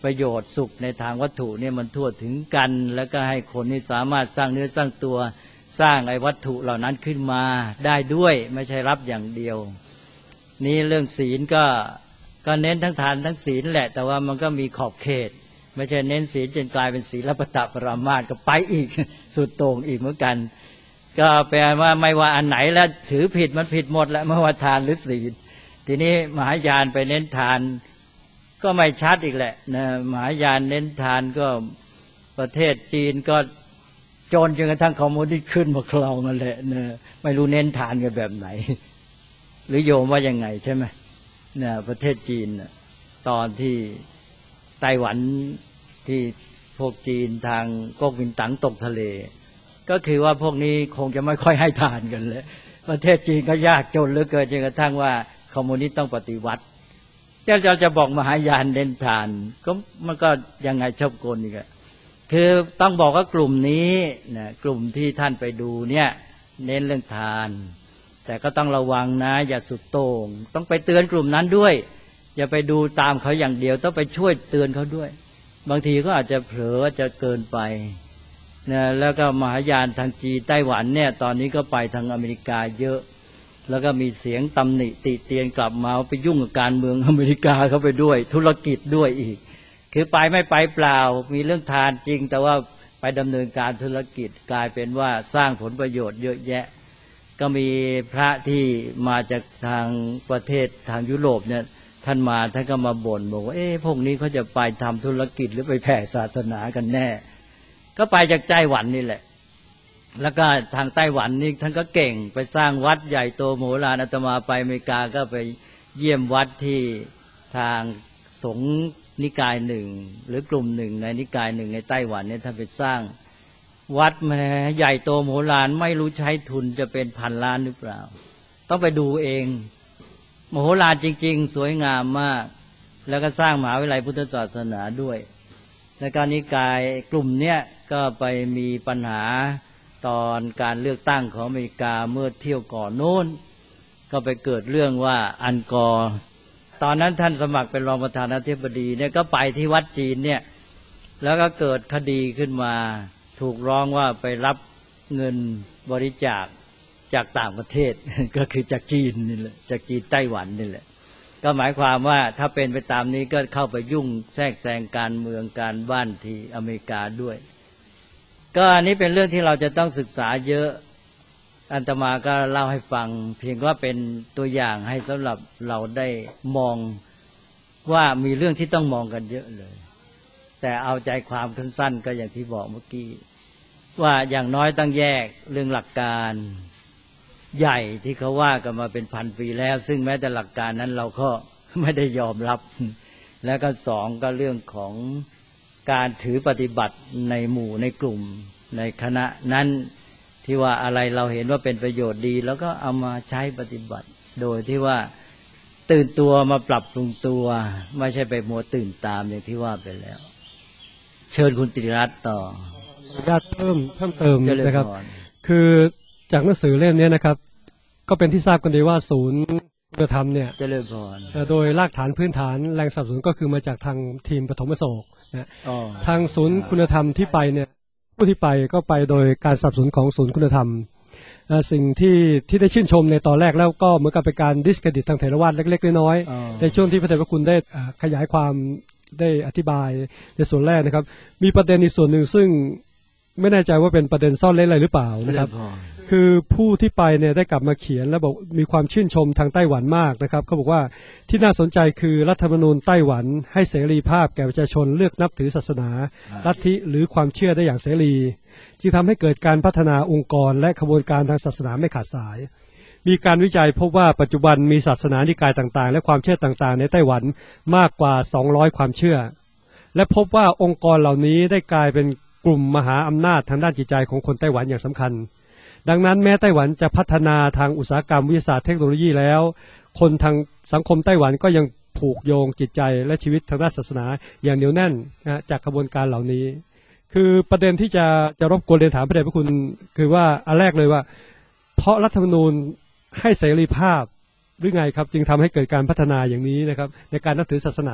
S3: ประโยชน์สุขในทางวัตถุเนี่ยมันทั่วถึงกันแล้วก็ให้คนนี่สามารถสร้างเนื้อสร้างตัวสร้างไอ้วัตถุเหล่านั้นขึ้นมาได้ด้วยไม่ใช่รับอย่างเดียวนี่เรื่องศีลก็ก็เน้นทั้งทานทั้งศีลแหละแต่ว่ามันก็มีขอบเขตไม่ใช่เน้นศีลจนกลายเป็นศีลปตปรามาสก็ไปอีกสุดโต่งอีกเหมือนกันก็แปลว่าไม่ว่าอันไหนแล้วถือผิดมันผิดหมดแล้วไม่ว่าทานหรือศีลทีนี้มหายานไปเน้นทานก็ไม่ชัดอีกแหละนะมหายานเน้นทานก็ประเทศจีนก็จนจนกระทั่งคอมมิวนิสต์ขึ้นมาครองกันแหละนะไม่รู้เน้นทานกันแบบไหนหรือโยมว่ายังไงใช่ไหมเนี่ยประเทศจีนตอนที่ไต้หวันที่พวกจีนทางก๊กมินตั๋งตกทะเลก็คือว่าพวกนี้คงจะไม่ค่อยให้ทานกันเลยประเทศจีนก็ยากจนเหลือเกินจนกระทั่งว่าคอมมิวนิสต์ต้องปฏิวัติจะจะจะบอกมหายานเน้นทานก็มันก็ยังไงชอบกลอีกอะคือต้องบอกว่ากลุ่มนี้นะกลุ่มที่ท่านไปดูเนี่ยเน้นเรื่องทานแต่ก็ต้องระวังนะอย่าสุดโต่งต้องไปเตือนกลุ่มนั้นด้วยอย่าไปดูตามเขาอย่างเดียวต้องไปช่วยเตือนเขาด้วยบางทีก็อาจจะเผลอจะเกินไปนะแล้วก็มหายานทางจีนไต้หวันเนี่ยตอนนี้ก็ไปทางอเมริกาเยอะแล้วก็มีเสียงตำหนิติเตียนกลับมาไปยุ่งกับการเมืองอเมริกาเข้าไปด้วยธุรกิจด้วยอีกคือไปไม่ไปเปล่ามีเรื่องทานจริงแต่ว่าไปดำเนินการธุรกิจกลายเป็นว่าสร้างผลประโยชน์เยอะแยะก็มีพระที่มาจากทางประเทศทางยุโรปเนี่ยท่านมาท่านก็มาบ่นบอกว่าเอ๊ะพวกนี้เขาจะไปทำธุรกิจหรือไปแผ่ศาสนากันแน่ก็ไปจากไต้หวันนี่แหละแล้วก็ทางไต้หวันนี่ท่านก็เก่งไปสร้างวัดใหญ่โตโมโหฬารอาตมาไปอเมริกาก็ไปเยี่ยมวัดที่ทางสงฆ์นิกายหนึ่งหรือกลุ่มหนึ่งในนิกายหนึ่งในไต้หวันเนี่ยท่านไปสร้างวัดแม่ใหญ่โตโมโหฬารไม่รู้ใช้ทุนจะเป็นพันล้านหรือเปล่าต้องไปดูเองโมโหฬารจริงๆสวยงามมากแล้วก็สร้างมหาวิทยาลัยพุทธศาสนาด้วยในการนิกายกลุ่มเนี้ยก็ไปมีปัญหาตอนการเลือกตั้งของอเมริกาเมื่อเที่ยวก่อนโน้นก็ไปเกิดเรื่องว่าอัลกอร์ตอนนั้นท่านสมัครเป็นรองประธานาธิบดีเนี่ยก็ไปที่วัดจีนเนี่ยแล้วก็เกิดคดีขึ้นมาถูกร้องว่าไปรับเงินบริจาคจากต่างประเทศ ก็คือจากจีนนี่แหละจากจีนไต้หวันนี่แหละก็หมายความว่าถ้าเป็นไปตามนี้ก็เข้าไปยุ่งแทรกแซงการเมืองการบ้านที่อเมริกาด้วยก็อันนี้เป็นเรื่องที่เราจะต้องศึกษาเยอะอาตมาก็เล่าให้ฟังเพียงว่าเป็นตัวอย่างให้สำหรับเราได้มองว่ามีเรื่องที่ต้องมองกันเยอะเลยแต่เอาใจความสั้นๆก็อย่างที่บอกเมื่อกี้ว่าอย่างน้อยต้องแยกเรื่องหลักการใหญ่ที่เขาว่ากันมาเป็นพันปีแล้วซึ่งแม้แต่หลักการนั้นเราก็ไม่ได้ยอมรับแล้วก็สองก็เรื่องของการถือปฏิบัติในหมู่ในกลุ่มในคณะนั้นที่ว่าอะไรเราเห็นว่าเป็นประโยชน์ดีแล้วก็เอามาใช้ปฏิบัติโดยที่ว่าตื่นตัวมาปรับปรุงตัวไม่ใช่ไปมัวตื่นตามอย่างที่ว่าไปแล้วเชิญคุณติรัตน์ต่อ
S4: ญาติเพิ่มเพิ่มเติมนะครับคือจากหนังสือเล่มนี้นะครับก็เป็นที่ทราบกันดีว่าศูนย์คุณธรรมเนี่ย
S3: เจริญพร
S4: โดยรากฐานพื้นฐานแรงสนับสนุนก็คือมาจากทางทีมปฐมโศกนะทางศูนย์คุณธรรมที่ไปเนี่ยผู้ที่ไปก็ไปโดยการสนับสนุนของศูนย์คุณธรรมสิ่งที่ที่ได้ชื่นชมในตอนแรกแล้วก็เหมือนกับเป็นการดิสเครดิตทางเถรวาทเล็กๆน้อยๆในช่วงที่พระเดชพระคุณได้ขยายความได้อธิบายในส่วนแรกนะครับมีประเด็นอีกส่วนหนึ่งซึ่งไม่แน่ใจว่าเป็นประเด็นซ่อนเร้นอะไรหรือเปล่านะครับคือผู้ที่ไปเนี่ยได้กลับมาเขียนแล้วบอกมีความชื่นชมทางไต้หวันมากนะครับเขาบอกว่าที่น่าสนใจคือรัฐธรรมนูญไต้หวันให้เสรีภาพแก่ประชาชนเลือกนับถือศาสนาลัทธิหรือความเชื่อได้อย่างเสรีจึงทำให้เกิดการพัฒนาองค์กรและขบวนการทางศาสนาไม่ขาดสายมีการวิจัยพบว่าปัจจุบันมีศาสนานิกายต่างๆและความเชื่อต่างๆในไต้หวันมากกว่าสองร้อยความเชื่อและพบว่าองค์กรเหล่านี้ได้กลายเป็นกลุ่มมหาอำนาจทางด้านจิตใจของคนไต้หวันอย่างสำคัญดังนั้นแม้ไต้หวันจะพัฒนาทางอุตสาหกรรมวิทยาศาสตร์เทคโนโลยีแล้วคนทางสังคมไต้หวันก็ยังผูกโยงจิตใจและชีวิตทางด้านศาสนาอย่างเหนียวแน่นนะจากกระบวนการเหล่านี้คือประเด็นที่จะจะรบกวนเรียนถามพระเดชพระคุณคือว่าอันแรกเลยว่าเพราะรัฐธรรมนูญให้เสรีภาพหรือไงครับจึงทำให้เกิดการพัฒนาอย่างนี้นะครับในการนับถือศาสนา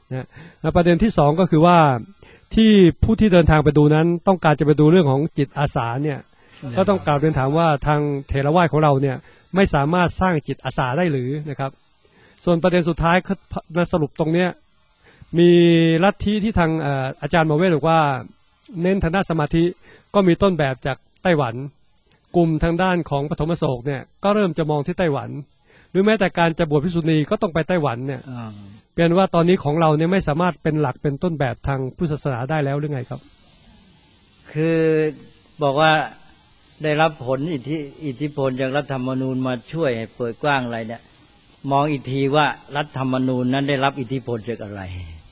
S4: นะและประเด็นที่สองก็คือว่าที่ผู้ที่เดินทางไปดูนั้นต้องการจะไปดูเรื่องของจิตอาสาเนี่ยก็ต้องกล่าวเรียนถามว่าทางเถรวาทของเราเนี่ยไม่สามารถสร้างจิตอาสาได้หรือนะครับส่วนประเด็นสุดท้ายมาสรุปตรงเนี้ยมีลัทธิที่ทางอาจารย์มาเวทบอกว่าเน้นทางด้านสมาธิก็มีต้นแบบจากไต้หวันกลุ่มทางด้านของปฐมโศกเนี่ยก็เริ่มจะมองที่ไต้หวันหรือแม้แต่การจะบวชภิกษุณีก็ต้องไปไต้หวันเนี่ยเปลี่ยนว่าตอนนี้ของเราเนี่ยไม่สามารถเป็นหลักเป็นต้นแบบทางพุทธศาสนาได้แล้วหรือไงครับ
S3: คือบอกว่าได้รับผลอิทธิอิทธิพลจากรัฐธรรมนูญมาช่วยให้เปิดกว้างอะไรเนี่ยมองอีกทีว่ารัฐธรรมนูญนั้นได้รับอิทธิพลจากอะไร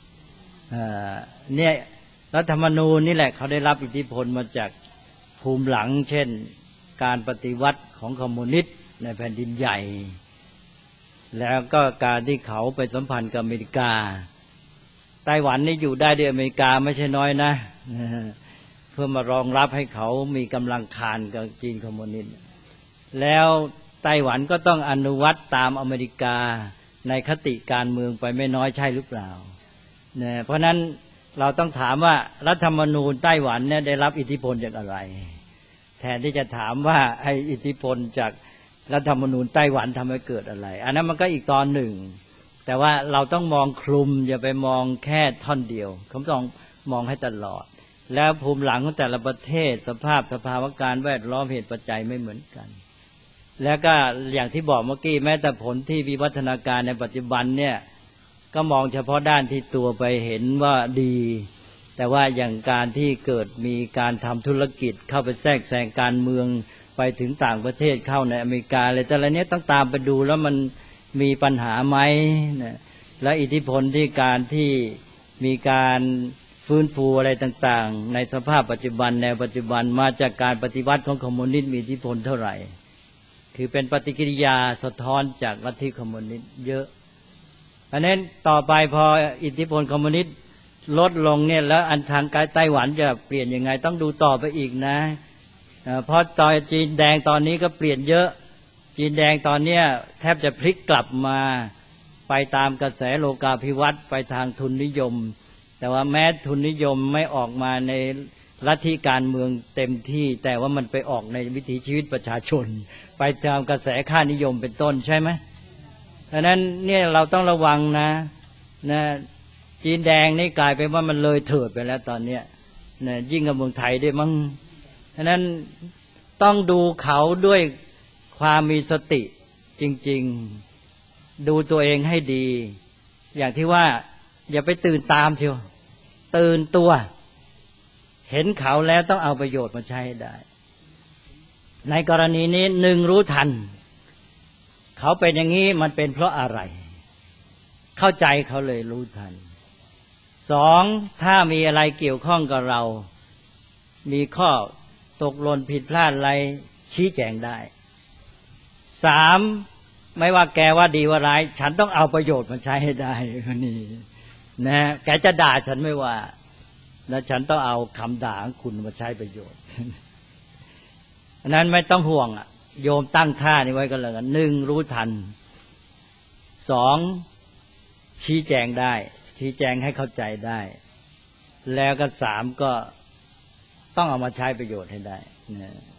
S3: เนี่ยรัฐธรรมนูญนี่แหละเขาได้รับอิทธิพลมาจากภูมิหลังเช่นการปฏิวัติของคอมมิวนิสต์ในแผ่นดินใหญ่แล้วก็การที่เขาไปสัมพันธ์กับอเมริกาไต้หวันนี่อยู่ได้ด้วยอเมริกาไม่ใช่น้อยนะเพื่อมารองรับให้เขามีกำลังคานกับจีนคอมมิวนิสต์แล้วไต้หวันก็ต้องอนุวัตตามอเมริกาในคติการเมืองไปไม่น้อยใช่หรือเปล่าเนี่ยเพราะนั้นเราต้องถามว่ารัฐธรรมนูญไต้หวันเนี่ยได้รับอิทธิพลจากอะไรแทนที่จะถามว่าไอ้อิทธิพลจากรัฐธรรมนูญไต้หวันทำให้เกิดอะไรอันนั้นมันก็อีกตอนหนึ่งแต่ว่าเราต้องมองคลุมอย่าไปมองแค่ท่อนเดียวเขาต้องมองให้ตลอดแล้วภูมิหลังของแต่ละประเทศสภาพสภาวะการแวดล้อมเหตุปัจจัยไม่เหมือนกันแล้วก็อย่างที่บอกเมื่อกี้แม้แต่ผลที่วิวัฒนาการในปัจจุบันเนี่ยก็มองเฉพาะด้านที่ตัวไปเห็นว่าดีแต่ว่าอย่างการที่เกิดมีการทำธุรกิจเข้าไปแทรกแซงการเมืองไปถึงต่างประเทศเข้าในอเมริกาอะไรแต่ละเนี้ยต้องตามไปดูแล้วมันมีปัญหาไหมนะและอิทธิพลที่การที่มีการฟื้นฟูอะไรต่างๆในสภาพปัจจุบันแนวปัจจุบันมาจากการปฏิวัติของคอมมิวนิสต์มีอิทธิพลเท่าไหร่คือเป็นปฏิกิริยาสะท้อนจากลัทธิคอมมิวนิสต์เยอะเพราะนั้นต่อไปพออิทธิพลคอมมิวนิสต์ลดลงเนี่ยแล้วอันทางการไต้หวันจะเปลี่ยนยังไงต้องดูต่อไปอีกนะเพราะตอนจีนแดงตอนนี้ก็เปลี่ยนเยอะจีนแดงตอนนี้แทบจะพลิกกลับมาไปตามกระแสโลกาภิวัตน์ไปทางทุนนิยมแต่ว่าแม้ทุนนิยมไม่ออกมาในลัทธิการเมืองเต็มที่แต่ว่ามันไปออกในวิถีชีวิตประชาชนไปตามกระแสค่านิยมเป็นต้นใช่ไหมดังนั้นเนี่ยเราต้องระวังนะนะจีนแดงนี่กลายเป็นว่ามันเลยเถิดไปแล้วตอนเนี้ยนะยิ่งกับเมืองไทยด้วยมั้งดังนั้นต้องดูเขาด้วยความมีสติจริงๆดูตัวเองให้ดีอย่างที่ว่าอย่าไปตื่นตามเชียวตื่นตัวเห็นเขาแล้วต้องเอาประโยชน์มาใช้ให้ได้ในกรณีนี้หนึ่งรู้ทันเขาเป็นอย่างนี้มันเป็นเพราะอะไรเข้าใจเขาเลยรู้ทันสองถ้ามีอะไรเกี่ยวข้องกับเรามีข้อตกหล่นผิดพลาดอะไรชี้แจงได้สามไม่ว่าแกว่าดีว่าร้ายฉันต้องเอาประโยชน์มาใช้ให้ได้คนนี้นะแกจะด่าฉันไม่ว่าแล้วฉันต้องเอาคำด่าของคุณมาใช้ประโยชน์อันนั้นไม่ต้องห่วงอ่ะโยมตั้งท่านี้ไว้ก็แล้วกันหนึ่งรู้ทันสองชี้แจงได้ชี้แจงให้เข้าใจได้แล้วก็สามก็ต้องเอามาใช้ประโยชน์ให้ได้นะ